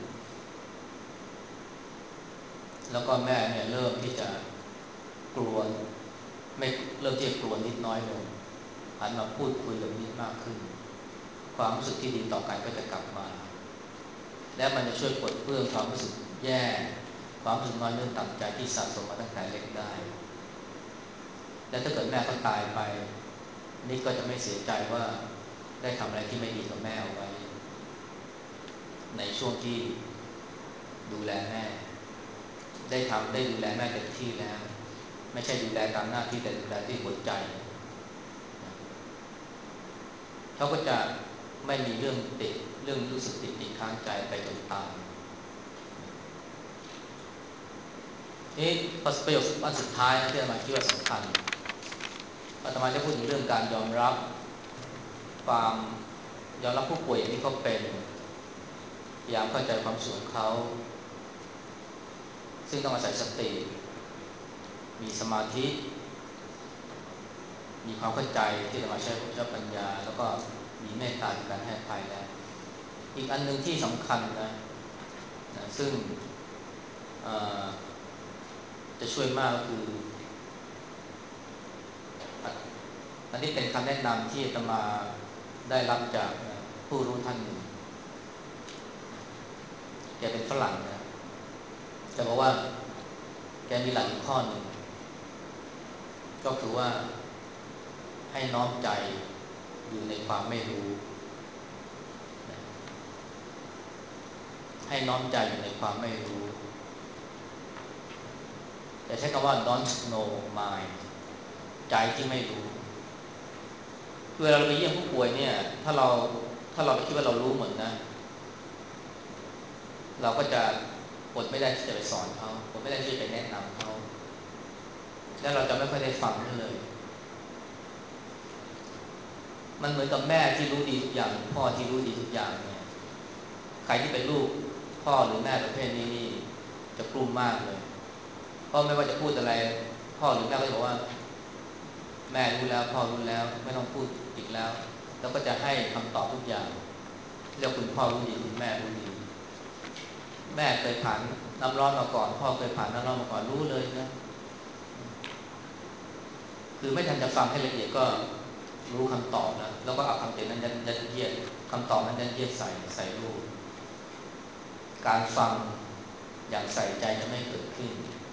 แล้วก็แม่เนี่ยเริ่มที่จะกลัวไม่เริ่มที่จะกลัวนิดน้อยลงหันมาพูดคุยกับนิดมากขึ้นความรู้สึกที่ดีต่อกันก็จะกลับมาและมันจะช่วยปลดเปลื้องความรู้สึกแย่ความรู้สึกน้อยเนื่องต่ำใจที่สะสมมาตั้งแต่เล็กได้และถ้าเกิดแม่เขาตายไปนิดก็จะไม่เสียใจว่าได้ทำอะไรที่ไม่ดีกับแม่เอาไว้ในช่วงที่ดูแลแม่ได้ดูแลแม่เต็มที่แล้วไม่ใช่ดูแลตามหน้าที่แต่ดูแลที่หัวใจเขาก็จะไม่มีเรื่องติดเรื่องรู้สึกติดค้างใจไปจนตายนี่ประโยคอันสุดท้ายนะที่อาตมาคิดว่าสำคัญอาตมาจะพูดถึงเรื่องการยอมรับความยอมรับผู้ป่วยอย่างที่เขาเป็นพยายามเข้าใจความสุขของเขาซึ่งต้องอาศัยสติมีสมาธิมีความเข้าใจที่จะมาใช้ปัญญาแล้วก็มีเมตตาในการให้อภัยแล้วอีกอันหนึ่งที่สำคัญนะซึ่งจะช่วยมากก็คืออันนี้เป็นคำแนะนำที่อาตมาได้รับจากผู้รู้ท่านหนึ่งแกเป็นฝรั่งนะแกบอกว่าแกมีหลักอีกข้อหนึ่งก็คือว่าให้น้อมใจอยู่ในความไม่รู้ให้น้อมใจอยู่ในความไม่รู้แต่ใช้คำว่า don't know mind ใจที่ไม่รู้เวลาเราไปเยี่ยมผู้ป่วยเนี่ยถ้าเราไปคิดว่าเรารู้หมดนะเราก็จะอดไม่ได้ที่จะไปสอนเขาอดไม่ได้ที่จะไปแนะนำเขาแล้วเราจะไม่ค่อยได้ฟังนั่นเลยมันเหมือนกับแม่ที่รู้ดีทุกอย่างพ่อที่รู้ดีทุกอย่างเนี่ยใครที่เป็นลูกพ่อหรือแม่ประเภทนี้นี่จะกลุ้มมากเลยเพราะไม่ว่าจะพูดอะไรพ่อหรือแม่ก็จะบอกว่าแม่รู้แล้วพ่อรู้แล้วไม่ต้องพูดอีกแล้วแล้วก็จะให้คำตอบทุกอย่างเรียกคุณพ่อรู้ดีคุณแม่รู้ดีแม่เคยผ่านน้ำร้อนมาก่อนพ่อเคยผ่านน้ำร้อนมาก่อนรู้เลยนะคือไม่ทันจะฟังให้ละเอียดก็รู้คำตอบแล้วก็เอาคำเตือนนั้นยัดเยียดคำตอบนั้นยัดเยียดใส่ลูกการฟังอย่างใส่ใจจะไม่เกิดขึ้น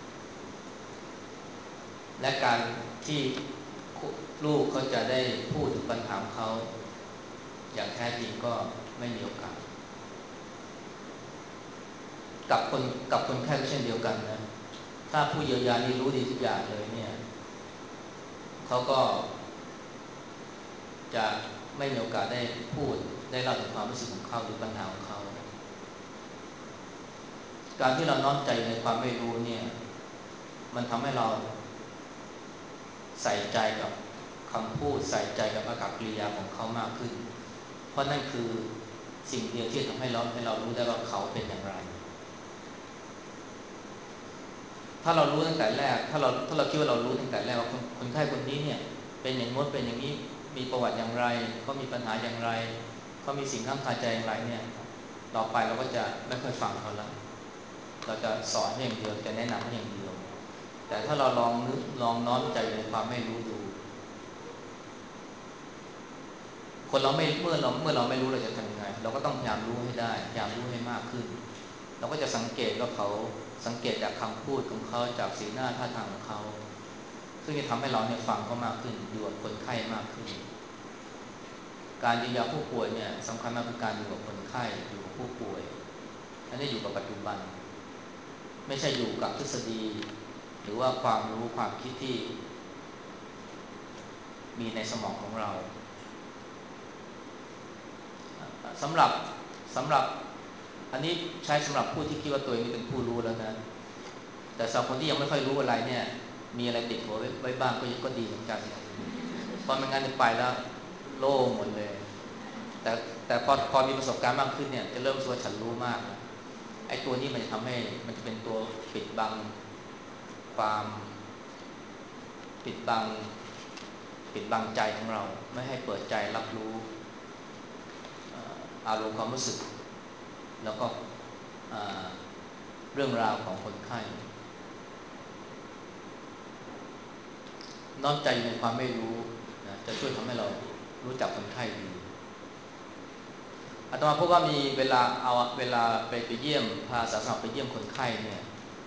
และการที่ลูกเขาจะได้พูดถึงปัญหาของเขาอย่างแท้จริงก็ไม่มีโอกาสกับคนกับคนไข้ก็เช่นเดียวกันนะถ้าผู้เยียวยานี่รู้ดีทุกอย่างเลยเนี่ยเขาก็จะไม่มีโอกาสได้พูดได้เล่าถึงความรู้สึกของเขาหรือปัญหาของเขาการที่เราน้อมใจในความไม่รู้เนี่ยมันทำให้เราใส่ใจกับคำพูดใส่ใจกับอากับกิริยาของเขามากขึ้นเพราะนั่นคือสิ่งเดียวที่ทำให้เรารู้ได้ว่าเขาเป็นอย่างไรถ้าเรารู้ตั้งแต่แรกถ้าเราคิดว่าเรารู้ตั้งแต่แรกว่าคนไข้คนนี้เนี่ยเป็นอย่างโน้นเป็นอย่างนี้มีประวัติอย่างไรเขามีปัญหาอย่างไรเขามีสิ่งข้างคาใจอย่างไรเนี่ยต่อไปเราก็จะไม่ค่อยฟังเขาแล้วเราจะสอนอย่างเดียวจะแนะนำอย่างเดียวแต่ถ้าเราลองน้อมใจในความไม่รู้ดูคนเราไม่เมื่อเราไม่รู้เราจะทำยังไงเราก็ต้องพยายามรู้ให้ได้พยายามรู้ให้มากขึ้นเราก็จะสังเกตว่าเขาสังเกตจากคำพูดของเขาจากสีหน้าท่าทางของเขาซึ่งจะทำให้เราเนี่ยฟังเขามากขึ้นอยู่กับคนไข้มากขึ้นการเยียวยาผู้ป่วยเนี่ยสำคัญมากคือการอยู่กับคนไข้อยู่กับผู้ป่วยอันนี้อยู่กับปัจจุบันไม่ใช่อยู่กับทฤษฎีหรือว่าความรู้ความคิดที่มีในสมองของเราสำหรับสำหรับอันนี้ใช้สำหรับผู้ที่คิดว่าตัวเองเป็นผู้รู้แล้วนะแต่สำหรับคนที่ยังไม่ค่อยรู้อะไรเนี่ยมีอะไรติดหัวไว้บ้างก็ดีเหมือนกันเพราะไม่งั้นไปแล้วโล่งหมดเลยแต่แต่พอมีประสบการณ์มากขึ้นเนี่ยจะเริ่มรู้ว่าฉันรู้มากนะไอ้ตัวนี้มันจะทำให้มันจะเป็นตัวปิดบังความปิดบังปิดบังใจของเราไม่ให้เปิดใจรับรู้อารมณ์ความรู้สึกแล้วก็เรื่องราวของคนไข้น้อมใจในความไม่รู้นะจะช่วยทำให้เรารู้จักคนไข้ดีอาตมาพบว่ามีเวลาไปเยี่ยมพาอาสาสมัครไปเยี่ยมคนไข้เนี่ย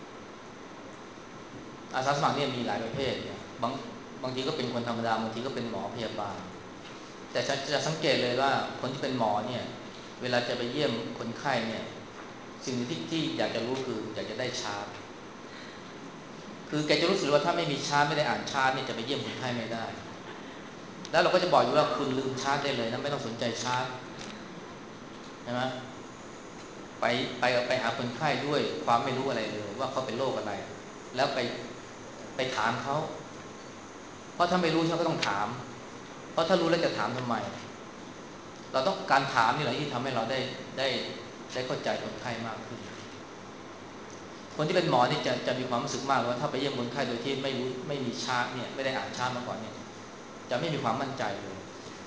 อาสาสมัครเนี่ยมีหลายประเภทเนี่ยบางทีก็เป็นคนธรรมดาบางทีก็เป็นหมอพยาบาลแต่จะสังเกตเลยว่าคนที่เป็นหมอเนี่ยเวลาจะไปเยี่ยมคนไข้เนี่ยสิ่งที่อยากจะรู้คืออยากจะได้ชาร์ตคือแกจะรู้สึกว่าถ้าไม่มีชาร์ตไม่ได้อ่านชาร์ตเนี่ยจะไปเยี่ยมคนไข้ไม่ได้แล้วเราก็จะบอกอยู่ว่าคุณลืมชาร์ตได้เลยนะไม่ต้องสนใจชาร์ตใช่ไหมไปไปหาคนไข้ด้วยความไม่รู้อะไรเลยว่าเขาเป็นโรคอะไรแล้วไปถามเขาเพราะถ้าไม่รู้ฉันก็ต้องถามเพราะถ้ารู้แล้วจะถามทำไมเราต้องการถามนี่แหละที่ทำให้เราได้ได้เข้าใจคนไข้มากขึ้นคนที่เป็นหมอนี่จะมีความรู้สึกมากเลยว่าถ้าไปเยี่ยมคนไข้โดยที่ไม่รู้ไม่มีชาร์ตเนี่ยไม่ได้อ่านชาร์ตมาก่อนเนี่ยจะไม่มีความมั่นใจเลย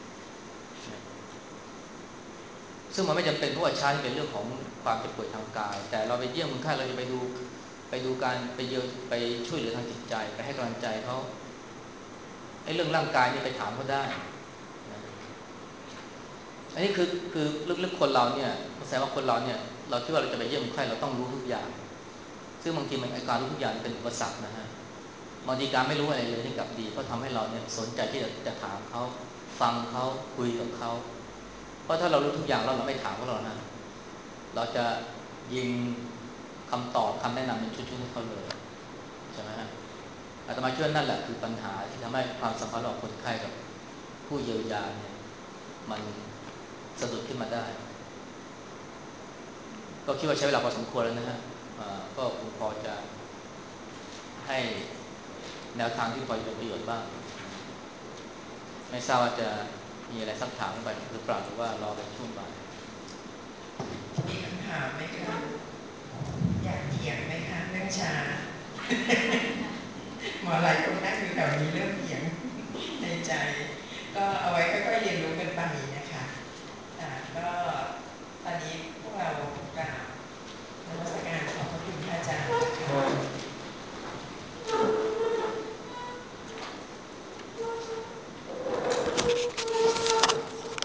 ซึ่งมันไม่จำเป็นเพราะว่าชาร์ตเป็นเรื่องของความเจ็บป่วยทางกายแต่เราไปเยี่ยมคนไข้เราจะไปดูการไปช่วยเหลือทางจิตใจไปให้กำลังใจเขาไอ้เรื่องร่างกายนี่ไปถามเขาได้นะอันนี้คือลึกๆคนเราเนี่ยแสดงว่าคนเราเนี่ยเราคิดว่าเราจะไปเยี่ยมคนไข้เราต้องรู้ทุกอย่างซึ่งบางทีมันการรู้ทุกอย่างเป็นอุปสรรคนะฮะบางทีการไม่รู้อะไรเลยนี่กลับดีเพราะทำให้เราเนี่ยสนใจที่จะถามเขาฟังเขาคุยกับเขาเพราะถ้าเรารู้ทุกอย่างแล้วเราไม่ถามเขาหรอกนะเราจะยิงคำตอบคำแนะนำเป็นชุดๆให้เขาเลยใช่ไหมฮะอาตมาเชื่อนั่นแหละคือปัญหาที่ทำให้ความสัมพันธ์ระหว่างคนไข้กับผู้เยียวยาเนี่ยมันสะดุดขึ้นมาได้ก็คิดว่าใช้เวลาพอสมควรแล้วนะฮะก็คงพอจะให้แนวทางที่พอจะเป็นประโยชน์บ้างไม่ทราบว่าจะมีอะไรสักถามไปหรือเปล่าหรือว่ารอเป็นช่วงบ่ายมีคำถามไหมคะอยากเถียงไหมคะเรื่องชาหมอหลายคนนั่งอยู่แถวนี้เริ่มเถียงในใจก็เอาไว้ค่อยๆเรียนรู้กันไปนะคะก็